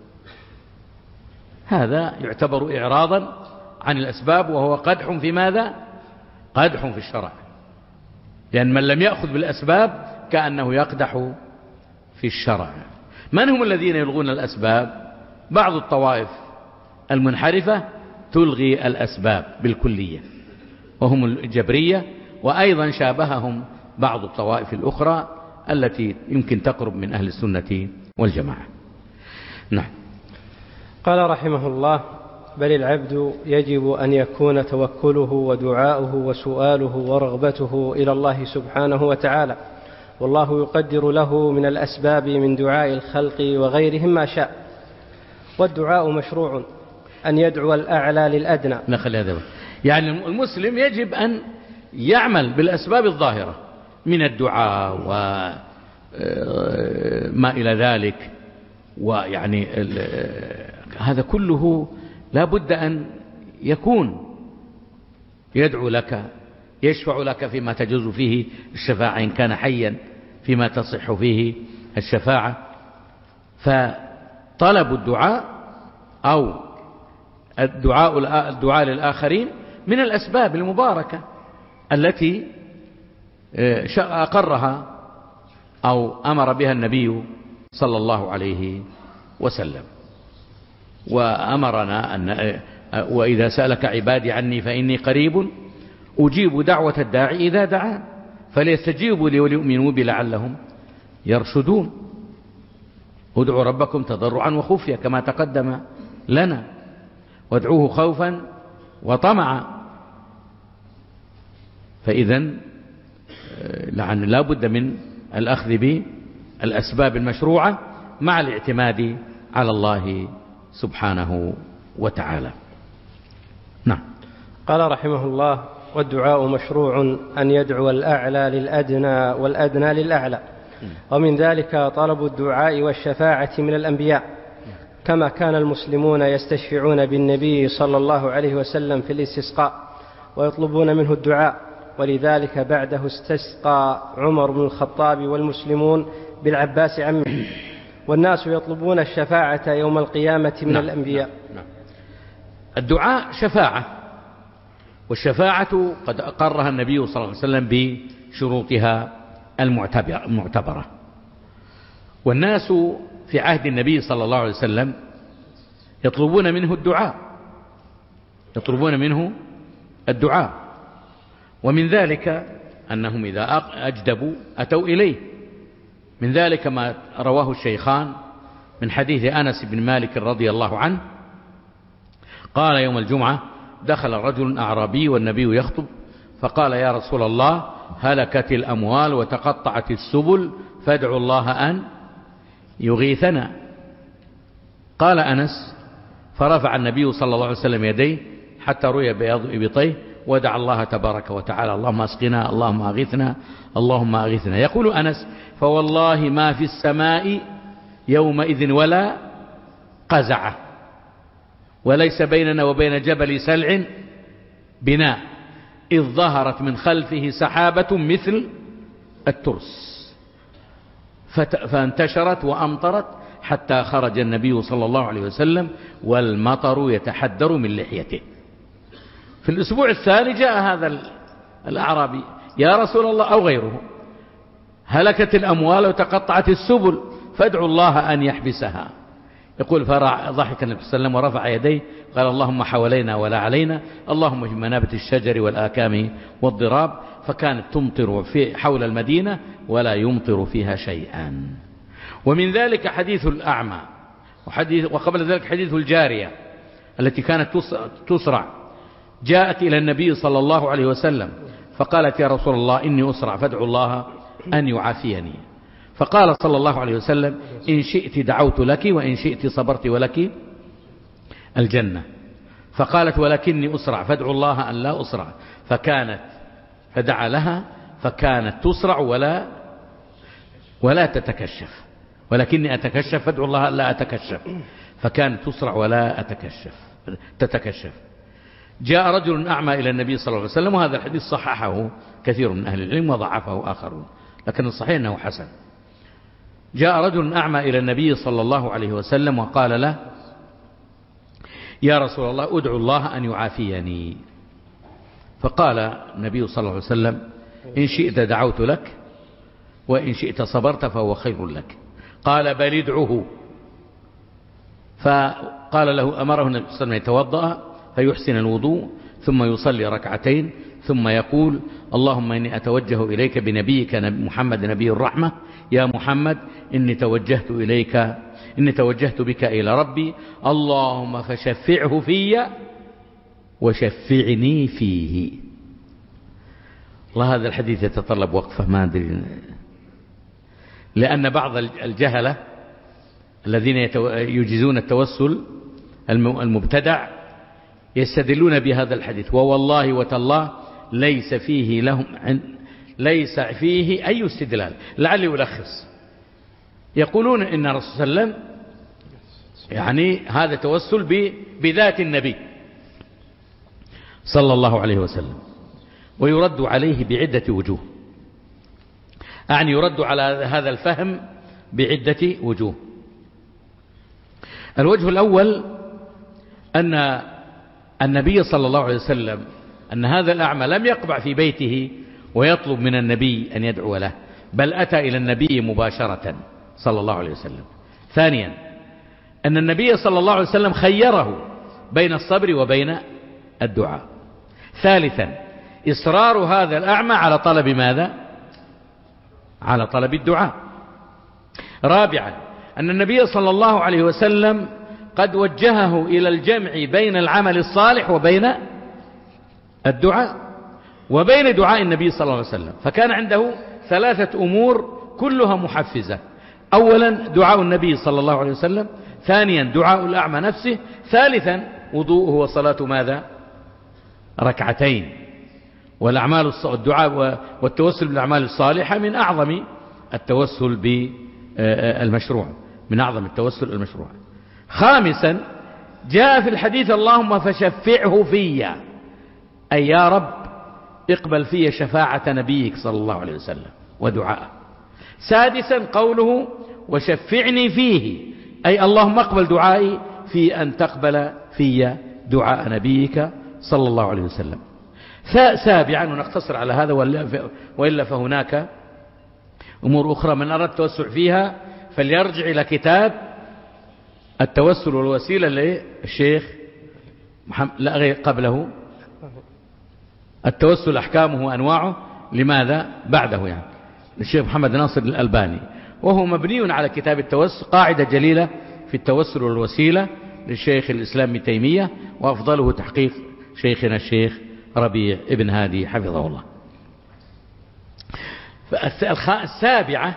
هذا يعتبر إعراضا عن الأسباب، وهو قدح في ماذا؟ قدح في الشرع. لأن من لم يأخذ بالأسباب كأنه يقدح في الشرع. من هم الذين يلغون الأسباب؟ بعض الطوائف المنحرفة تلغي الأسباب بالكلية، وهم الجبرية، وأيضا شابههم بعض الطوائف الأخرى التي يمكن تقرب من أهل السنة والجماعة. نعم. قال رحمه الله: بل العبد يجب أن يكون توكله ودعاؤه وسؤاله ورغبته إلى الله سبحانه وتعالى، والله يقدر له من الأسباب من دعاء الخلق وغيرهم ما شاء. والدعاء مشروع، أن يدعو الأعلى للأدنى. نخلي هذا يعني المسلم يجب أن يعمل بالأسباب الظاهرة من الدعاء وما إلى ذلك، ويعني هذا كله لا بد أن يكون يدعو لك، يشفع لك فيما تجوز فيه الشفاعة إن كان حيا، فيما تصح فيه الشفاعة. فطلب الدعاء أو الدعاء للآخرين من الأسباب المباركة التي أقرها أو أمر بها النبي صلى الله عليه وسلم، وأمرنا أن وإذا سألك عبادي عني فإني قريب أجيب دعوة الداعي إذا دعان فليستجيبوا لي وليؤمنوا بي لعلهم يرشدون. ادعوا ربكم تضرعا وخفيا كما تقدم لنا، وادعوه خوفا وطمعا. فإذن لا بد من الأخذ بالأسباب المشروعة مع الاعتماد على الله سبحانه وتعالى. نعم. قال رحمه الله: والدعاء مشروع أن يدعو الأعلى للأدنى والأدنى للأعلى، ومن ذلك طلب الدعاء والشفاعة من الأنبياء، كما كان المسلمون يستشفعون بالنبي صلى الله عليه وسلم في الاستسقاء ويطلبون منه الدعاء، ولذلك بعده استسقى عمر بن الخطاب والمسلمون بالعباس عمه، والناس يطلبون الشفاعة يوم القيامة من الأنبياء. الدعاء شفاعة، والشفاعة قد أقرها النبي صلى الله عليه وسلم بشروطها المعتبرة. والناس في عهد النبي صلى الله عليه وسلم يطلبون منه الدعاء، ومن ذلك أنهم إذا أجدبوا أتوا إليه. من ذلك ما رواه الشيخان من حديث أنس بن مالك رضي الله عنه قال: يوم الجمعة دخل رجل أعرابي والنبي يخطب، فقال: يا رسول الله، هلكت الأموال وتقطعت السبل، فادعوا الله أن يغيثنا. قال أنس: فرفع النبي صلى الله عليه وسلم يديه حتى رؤي بياض إبطيه، ودعا الله تبارك وتعالى: اللهم اسقنا، اللهم أغثنا، اللهم أغثنا. يقول أنس: فوالله ما في السماء يومئذ ولا قزعة، وليس بيننا وبين جبل سلع بناء، إذ ظهرت من خلفه سحابة مثل الترس فانتشرت وأمطرت حتى خرج النبي صلى الله عليه وسلم والمطر يتحدر من لحيته. في الأسبوع الثاني جاء هذا الأعرابي: يا رسول الله، أو غيره، هلكت الأموال وتقطعت السبل، فادعوا الله أن يحبسها. يقول: فضحك النبي صلى الله عليه وسلم ورفع يديه قال: اللهم حوالينا ولا علينا، اللهم في منابت الشجر والآكام والضراب. فكانت تمطر في حول المدينة ولا يمطر فيها شيئا. ومن ذلك حديث الأعمى، وقبل ذلك حديث الجارية التي كانت تسرع، جاءت إلى النبي صلى الله عليه وسلم فقالت: يا رسول الله، إني أسرع فادعوا الله أن يعافيني. فقال صلى الله عليه وسلم: إن شئت دعوت لك، وإن شئت صبرت ولك الجنة. فقالت: ولكني أسرع فادعوا الله أن لا أسرع. فدعا لها فكانت تسرع ولا تتكشف، ولكني أتكشف فادعوا الله أن لا أتكشف. فكانت تسرع ولا تتكشف. جاء رجل أعمى إلى النبي صلى الله عليه وسلم، وهذا الحديث صححه كثير من أهل العلم وضعفه آخرون، لكن الصحيح أنه حسن. جاء رجل أعمى إلى النبي صلى الله عليه وسلم وقال له: يا رسول الله، أدعو الله أن يعافيني. فقال النبي صلى الله عليه وسلم: إن شئت دعوت لك، وإن شئت صبرت فهو خير لك. قال: بل ادعه. فقال له: أمره النبي صلى الله عليه وسلم يتوضأ فيحسن الوضوء، ثم يصلي ركعتين، ثم يقول: اللهم إني أتوجه إليك بنبيك محمد نبي الرحمة، يا محمد إني توجهت إليك إني توجهت بك إلى ربي اللهم فشفعه في وشفعني فيه. والله هذا الحديث يتطلب وقفة ما أدري، لأن بعض الجهلة الذين يجيزون التوسل المبتدع يستدلون بهذا الحديث، ووالله وتالله ليس فيه أي استدلال. لعلي ألخص. يقولون إن الرسول صلى الله عليه وسلم يعني هذا توسل بذات النبي صلى الله عليه وسلم، ويرد عليه بعدة وجوه. أعني يرد على هذا الفهم بعدة وجوه. الوجه الأول أن النبي صلى الله عليه وسلم أن هذا الأعمى لم يقبع في بيته ويطلب من النبي أن يدعو له، بل أتى إلى النبي مباشرة صلى الله عليه وسلم. ثانيا أن النبي صلى الله عليه وسلم خيره بين الصبر وبين الدعاء. ثالثا إصرار هذا الأعمى على طلب ماذا؟ على طلب الدعاء. رابعا أن النبي صلى الله عليه وسلم قد وجهه إلى الجمع بين العمل الصالح وبين الدعاء وبين دعاء النبي صلى الله عليه وسلم، فكان عنده 3 أمور كلها محفزة. أولا دعاء النبي صلى الله عليه وسلم، ثانيا دعاء الأعمى نفسه، ثالثا وضوءه وصلاة ماذا؟ ركعتين. والأعمال الدعاء والتوسل بالأعمال الصالحة من أعظم التوسل بالمشروع، من أعظم التوسل المشروع. خامسا جاء في الحديث اللهم فشفعه في، أي يا رب اقبل في شفاعة نبيك صلى الله عليه وسلم ودعاءه. سادسا قوله وشفعني فيه، أي اللهم اقبل دعائي في أن تقبل في دعاء نبيك صلى الله عليه وسلم. سابعا ونقتصر على هذا وإلا فهناك أمور أخرى من أراد التوسع فيها فليرجع إلى كتاب التوسل والوسيلة للشيخ لا غير قبله التوسل أحكامه وأنواعه، لماذا بعده يعني للشيخ محمد ناصر الألباني، وهو مبني على كتاب التوسل، قاعدة جليلة في التوسل والوسيلة للشيخ الإسلام ابن تيمية، وأفضله تحقيق شيخنا الشيخ ربيع ابن هادي حفظه الله. السابعة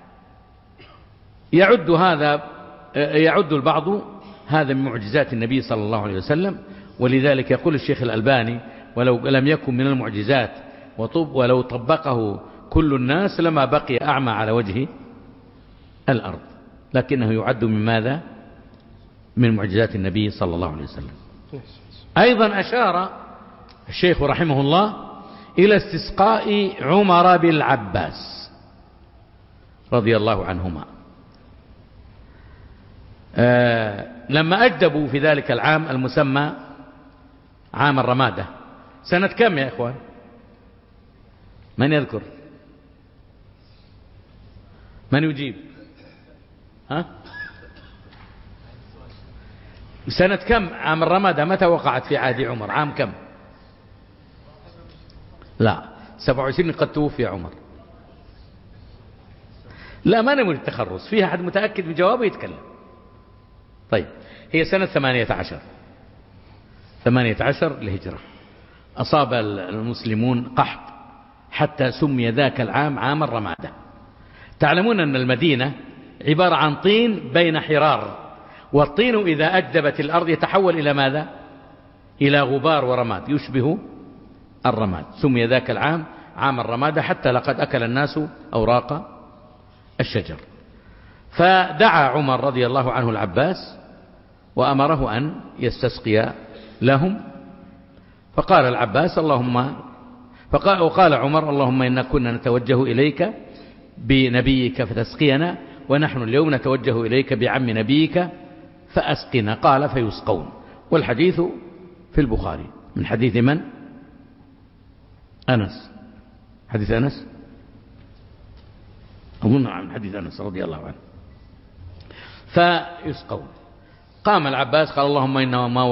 يعد البعض هذا من معجزات النبي صلى الله عليه وسلم، ولذلك يقول الشيخ الألباني ولو لم يكن من المعجزات ولو طبقه كل الناس لما بقي أعمى على وجه الأرض، لكنه يعد من ماذا؟ من معجزات النبي صلى الله عليه وسلم. أيضا أشار الشيخ رحمه الله إلى استسقاء عمر بالعباس رضي الله عنهما لما أجدبوا في ذلك العام المسمى عام الرمادة. سنة كم يا إخوان؟ من يذكر؟ من يجيب؟ ها؟ سنة كم عام الرمادة؟ متى وقعت في عهد عمر؟ عام كم؟ لا 27 قد توفي عمر. لا ما نمر التخرص فيها، أحد متأكد من جوابه يتكلم. طيب هي سنة 18 الهجرة. أصاب المسلمون قحط حتى سمي ذاك العام عام الرمادة. تعلمون أن المدينة عبارة عن طين بين حرار، والطين إذا أجدبت الأرض يتحول إلى ماذا؟ إلى غبار ورماد يشبه الرماد. سمي ذاك العام عام الرمادة حتى لقد أكل الناس أوراق الشجر. فدعا عمر رضي الله عنه العباس وأمره أن يستسقي لهم، فقال العباس وقال عمر اللهم إنا كنا نتوجه إليك بنبيك فتسقينا، ونحن اليوم نتوجه إليك بعم نبيك فأسقنا. قال فيسقون. والحديث في البخاري من حديث من؟ أنس. حديث أنس أظن عن حديث أنس رضي الله عنه. فيسقون. قام العباس قال اللهم إنه ما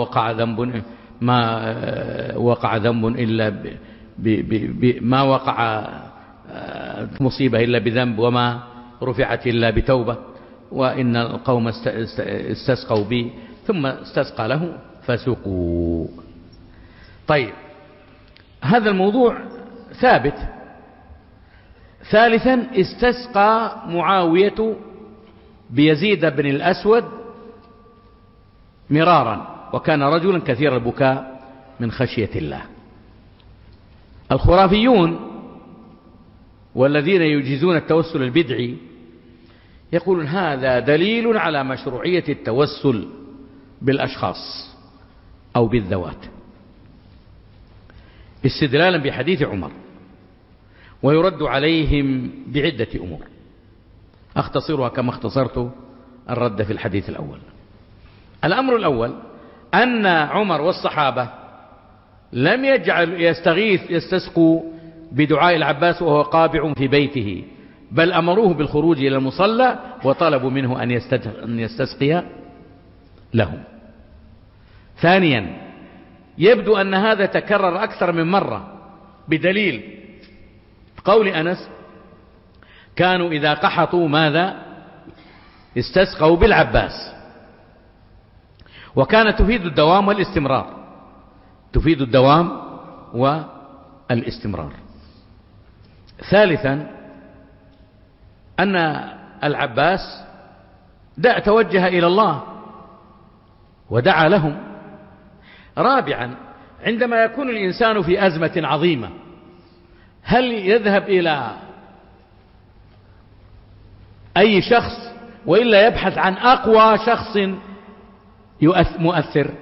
وقع ذنب إلا ما وقع مصيبة إلا بذنب، وما رفعت إلا بتوبة، وإن القوم استسقوا بي ثم استسقى له فسقوا. طيب، هذا الموضوع ثابت. ثالثا، استسقى معاوية بيزيد بن الأسود مرارا، وكان رجلا كثير البكاء من خشية الله. الخرافيون والذين يجيزون التوسل البدعي يقولون هذا دليل على مشروعية التوسل بالأشخاص أو بالذوات، استدلالا بحديث عمر، ويرد عليهم بعدة أمور أختصرها كما اختصرت الرد في الحديث الأول. الأمر الأول أن عمر والصحابة لم يستسقوا بدعاء العباس وهو قابع في بيته، بل أمروه بالخروج إلى المصلى وطلبوا منه أن يستسقي لهم. ثانيا، يبدو أن هذا تكرر أكثر من مرة، بدليل قول أنس كانوا إذا قحطوا ماذا؟ استسقوا بالعباس، وكانت تفيد الدوام والاستمرار، تفيد الدوام والاستمرار. ثالثا، أن العباس توجه إلى الله ودعا لهم. رابعا، عندما يكون الإنسان في أزمة عظيمة هل يذهب إلى أي شخص وإلا يبحث عن أقوى شخص مؤثر؟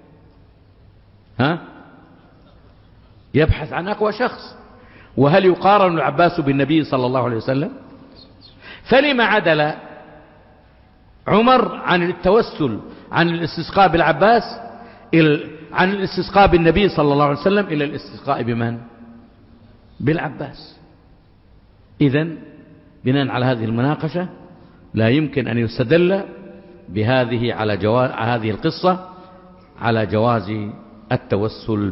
يبحث عن أقوى شخص. وهل يقارن العباس بالنبي صلى الله عليه وسلم؟ فلما عدل عمر عن التوسل عن الاستسقاء بالعباس عن الاستسقاء بالنبي صلى الله عليه وسلم إلى الاستسقاء بمن؟ بالعباس. إذن بناء على هذه المناقشة لا يمكن أن يستدل بهذه على هذه القصة على جواز التوسل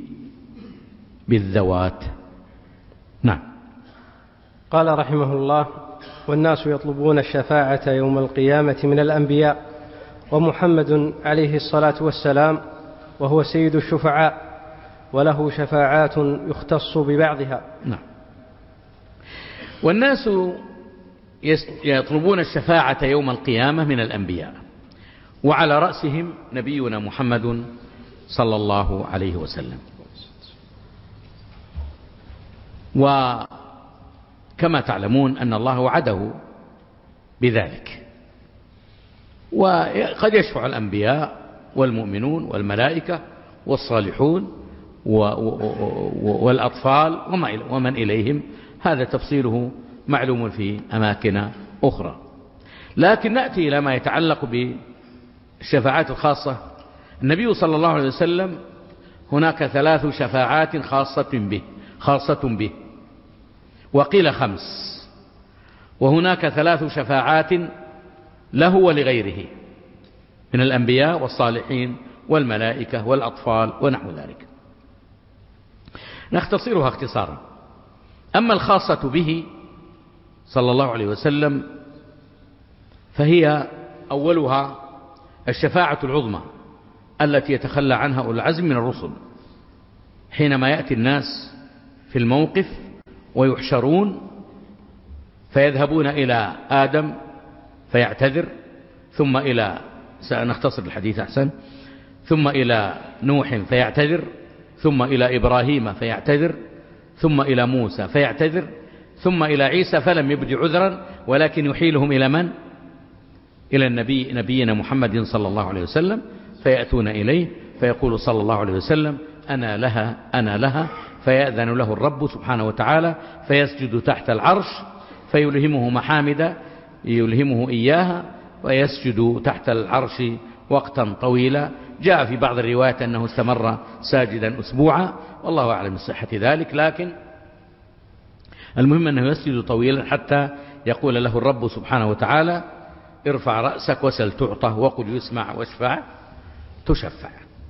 بالذوات. نعم. قال رحمه الله: والناس يطلبون الشفاعة يوم القيامة من الأنبياء، ومحمد عليه الصلاة والسلام وهو سيد الشفعاء، وله شفاعات يختص ببعضها. نعم. والناس يطلبون الشفاعة يوم القيامة من الأنبياء، وعلى رأسهم نبينا محمد صلى الله عليه وسلم. وكما تعلمون أن الله وعده بذلك، وقد يشفع الأنبياء والمؤمنون والملائكة والصالحون والأطفال ومن إليهم، هذا تفصيله معلوم في أماكن أخرى. لكن نأتي إلى ما يتعلق بالشفاعات الخاصة. النبي صلى الله عليه وسلم هناك 3 شفاعات خاصة به، وقيل 5، وهناك 3 شفاعات له ولغيره من الأنبياء والصالحين والملائكة والأطفال ونحو ذلك. نختصرها اختصارا. أما الخاصة به صلى الله عليه وسلم فهي أولها الشفاعة العظمى التي يتخلى عنها أولو العزم من الرسل، حينما يأتي الناس في الموقف ويحشرون فيذهبون إلى آدم فيعتذر، ثم إلى سنختصر الحديث أحسن، ثم إلى نوح فيعتذر، ثم إلى إبراهيم فيعتذر، ثم إلى موسى فيعتذر، ثم إلى عيسى فلم يبدي عذرا، ولكن يحيلهم إلى من؟ إلى نبينا محمد صلى الله عليه وسلم، فيأتون إليه فيقول صلى الله عليه وسلم: أنا لها أنا لها، فيأذن له الرب سبحانه وتعالى فيسجد تحت العرش فيلهمه محامد يلهمه إياها، ويسجد تحت العرش وقتا طويلا. جاء في بعض الروايات أنه استمر ساجدا أسبوعا، والله أعلم بصحة ذلك، لكن المهم أنه يسجد طويلا حتى يقول له الرب سبحانه وتعالى: ارفع رأسك وسل تعطى، وقل يسمع واشفع تشفع.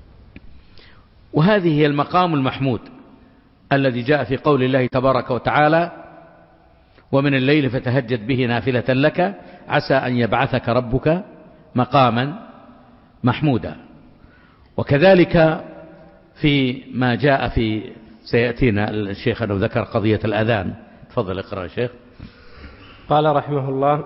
وهذه هي المقام المحمود الذي جاء في قول الله تبارك وتعالى: ومن الليل فتهجد به نافلة لك عسى أن يبعثك ربك مقاما محمودا. وكذلك في ما جاء في سيأتينا الشيخ أنه ذكر قضية الأذان. تفضل اقرأ يا شيخ. قال رحمه الله: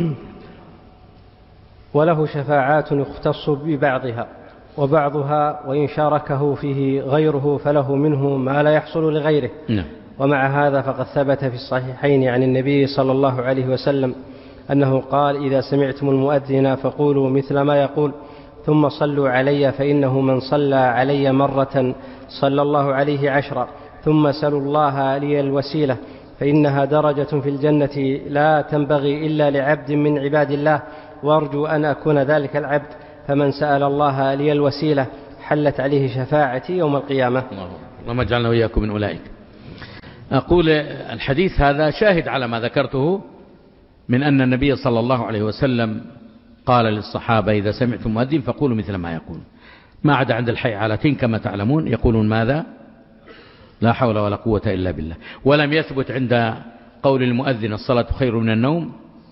وله شفاعات يختص ببعضها، وبعضها وإن شاركه فيه غيره فله منه ما لا يحصل لغيره. ومع هذا فقد ثبت في الصحيحين عن النبي صلى الله عليه وسلم أنه قال: إذا سمعتم المؤذن فقولوا مثل ما يقول، ثم صلوا علي، فإنه من صلى علي مرة صلى الله عليه 10، ثم سلوا الله لي الوسيلة، فإنها درجة في الجنة لا تنبغي إلا لعبد من عباد الله، وأرجو أن أكون ذلك العبد، فمن سأل الله لي الوسيلة حلت عليه شفاعتي يوم القيامة. اللهم اجعلنا وإياكم من أولئك. أقول الحديث هذا شاهد على ما ذكرته من أن النبي صلى الله عليه وسلم قال للصحابة: إذا سمعتم مؤذن فقولوا مثل ما يقول، ما عدا عند الحيعلتين كما تعلمون يقولون ماذا؟ لا حول ولا قوة إلا بالله. ولم يثبت عند قول المؤذن: الصلاة خير من النوم،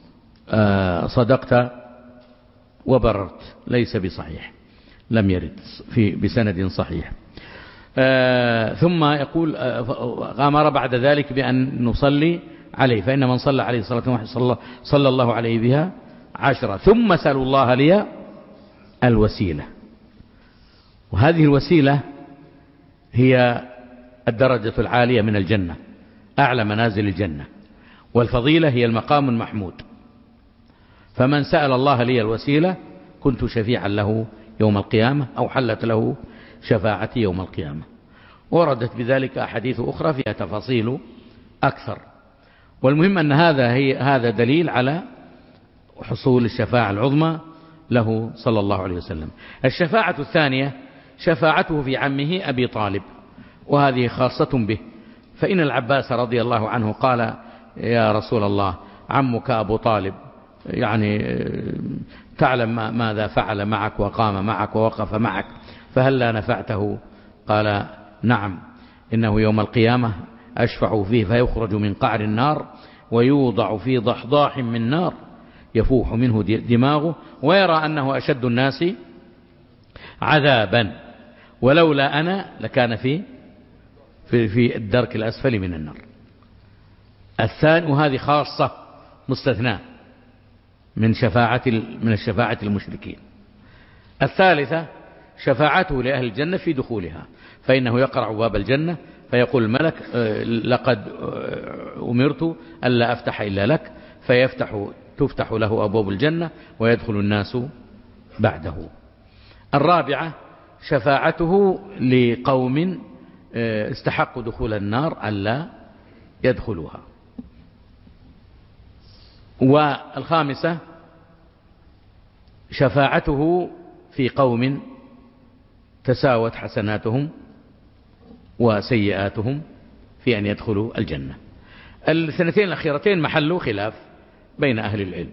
صدقت وبررت، ليس بصحيح، لم يرد بسند صحيح. ثم يقول: أمر بعد ذلك بأن نصلي عليه، فإن من صلى عليه صلاة واحدة صلى الله عليه بها 10، ثم سألوا الله لي الوسيلة. وهذه الوسيلة هي الدرجة العالية من الجنة، أعلى منازل الجنة، والفضيلة هي المقام المحمود. فمن سأل الله لي الوسيلة كنت شفيعا له يوم القيامة، أو حلت له شفاعتي يوم القيامة. وردت بذلك أحاديث أخرى فيها تفاصيل أكثر. والمهم أن هذا دليل على حصول الشفاعة العظمى له صلى الله عليه وسلم. الشفاعة الثانية شفاعته في عمه أبي طالب، وهذه خاصة به، فإن العباس رضي الله عنه قال: يا رسول الله، عمك أبو طالب يعني تعلم ماذا فعل معك وقام معك ووقف معك، فهل لا نفعته؟ قال: نعم، إنه يوم القيامة أشفع فيه فيخرج من قعر النار ويوضع في ضحضاح من نار يفوح منه دماغه، ويرى أنه أشد الناس عذابا، ولولا أنا لكان في الدرك الأسفل من النار. الثاني، وهذه خاصة مستثناء من الشفاعة المشركين. الثالثة شفاعته لأهل الجنة في دخولها، فإنه يقرع باب الجنة فيقول الملك: لقد أمرت ألا أفتح إلا لك، تفتح له أبواب الجنة ويدخل الناس بعده. الرابعة شفاعته لقوم استحقوا دخول النار ألا يدخلوها. والخامسة شفاعته في قوم تساوت حسناتهم وسيئاتهم في أن يدخلوا الجنة. السنتين الأخيرتين محل خلاف بين أهل العلم.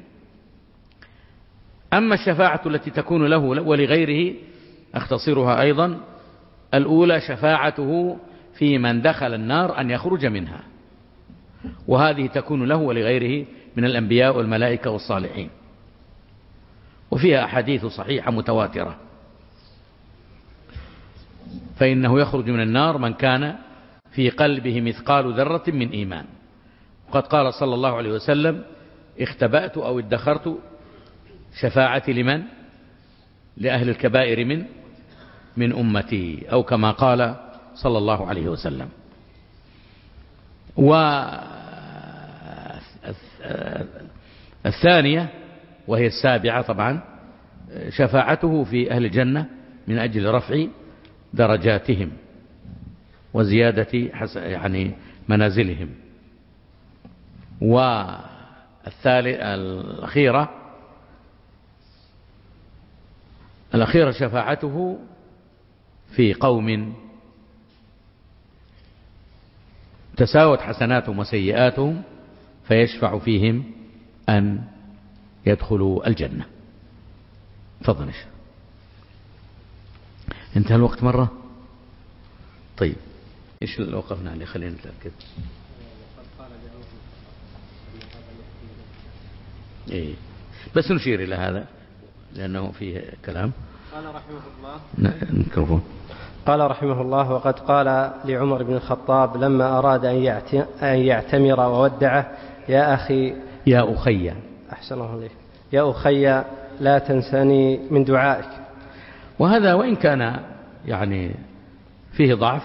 أما الشفاعة التي تكون له ولغيره أختصرها أيضا. الأولى شفاعته في من دخل النار أن يخرج منها، وهذه تكون له ولغيره من الأنبياء والملائكة والصالحين، وفيها أحاديث صحيحة متواترة. فإنه يخرج من النار من كان في قلبه مثقال ذرة من إيمان. وقد قال صلى الله عليه وسلم: اختبأت أو ادخرت شفاعتي لمن؟ لأهل الكبائر من أمتي، أو كما قال صلى الله عليه وسلم. والثانية وهي السابعة طبعا شفاعته في أهل الجنة من أجل رفع درجاتهم وزيادة يعني منازلهم. الأخيرة شفاعته في قوم تساوت حسناتهم وسيئاتهم فيشفع فيهم أن يدخلوا الجنة. تفضل. انتهى الوقت مرة. طيب ايش اللي وقفنا عليه؟ خلينا نتأكد. إيه بس نشير إلى هذا لأنه فيه كلام. قال رحمه الله الميكروفون. قال رحمه الله: وقد قال لعمر بن الخطاب لما أراد أن يعتمر وودعه: يا أخي، يا أخي، أحسن الله إليك، يا أخي لا تنسني من دعائك. وهذا وإن كان يعني فيه ضعف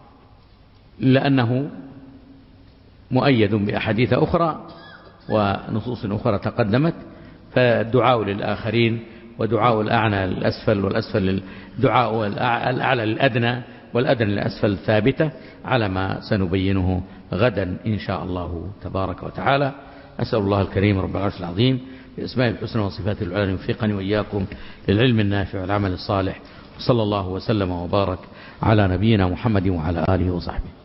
لأنه مؤيد بأحاديث أخرى ونصوص أخرى تقدمت، فالدعاء للآخرين ودعاء الأعلى للأسفل والأسفل دعاء الأعلى للأدنى والأدنى للأسفل ثابتة على ما سنبينه غدا إن شاء الله تبارك وتعالى. أسأل الله الكريم رب العرش العظيم بأسماء الحسنى وصفاته العلى أن يوفقني وإياكم للعلم النافع والعمل الصالح، وصلى الله وسلم وبارك على نبينا محمد وعلى آله وصحبه.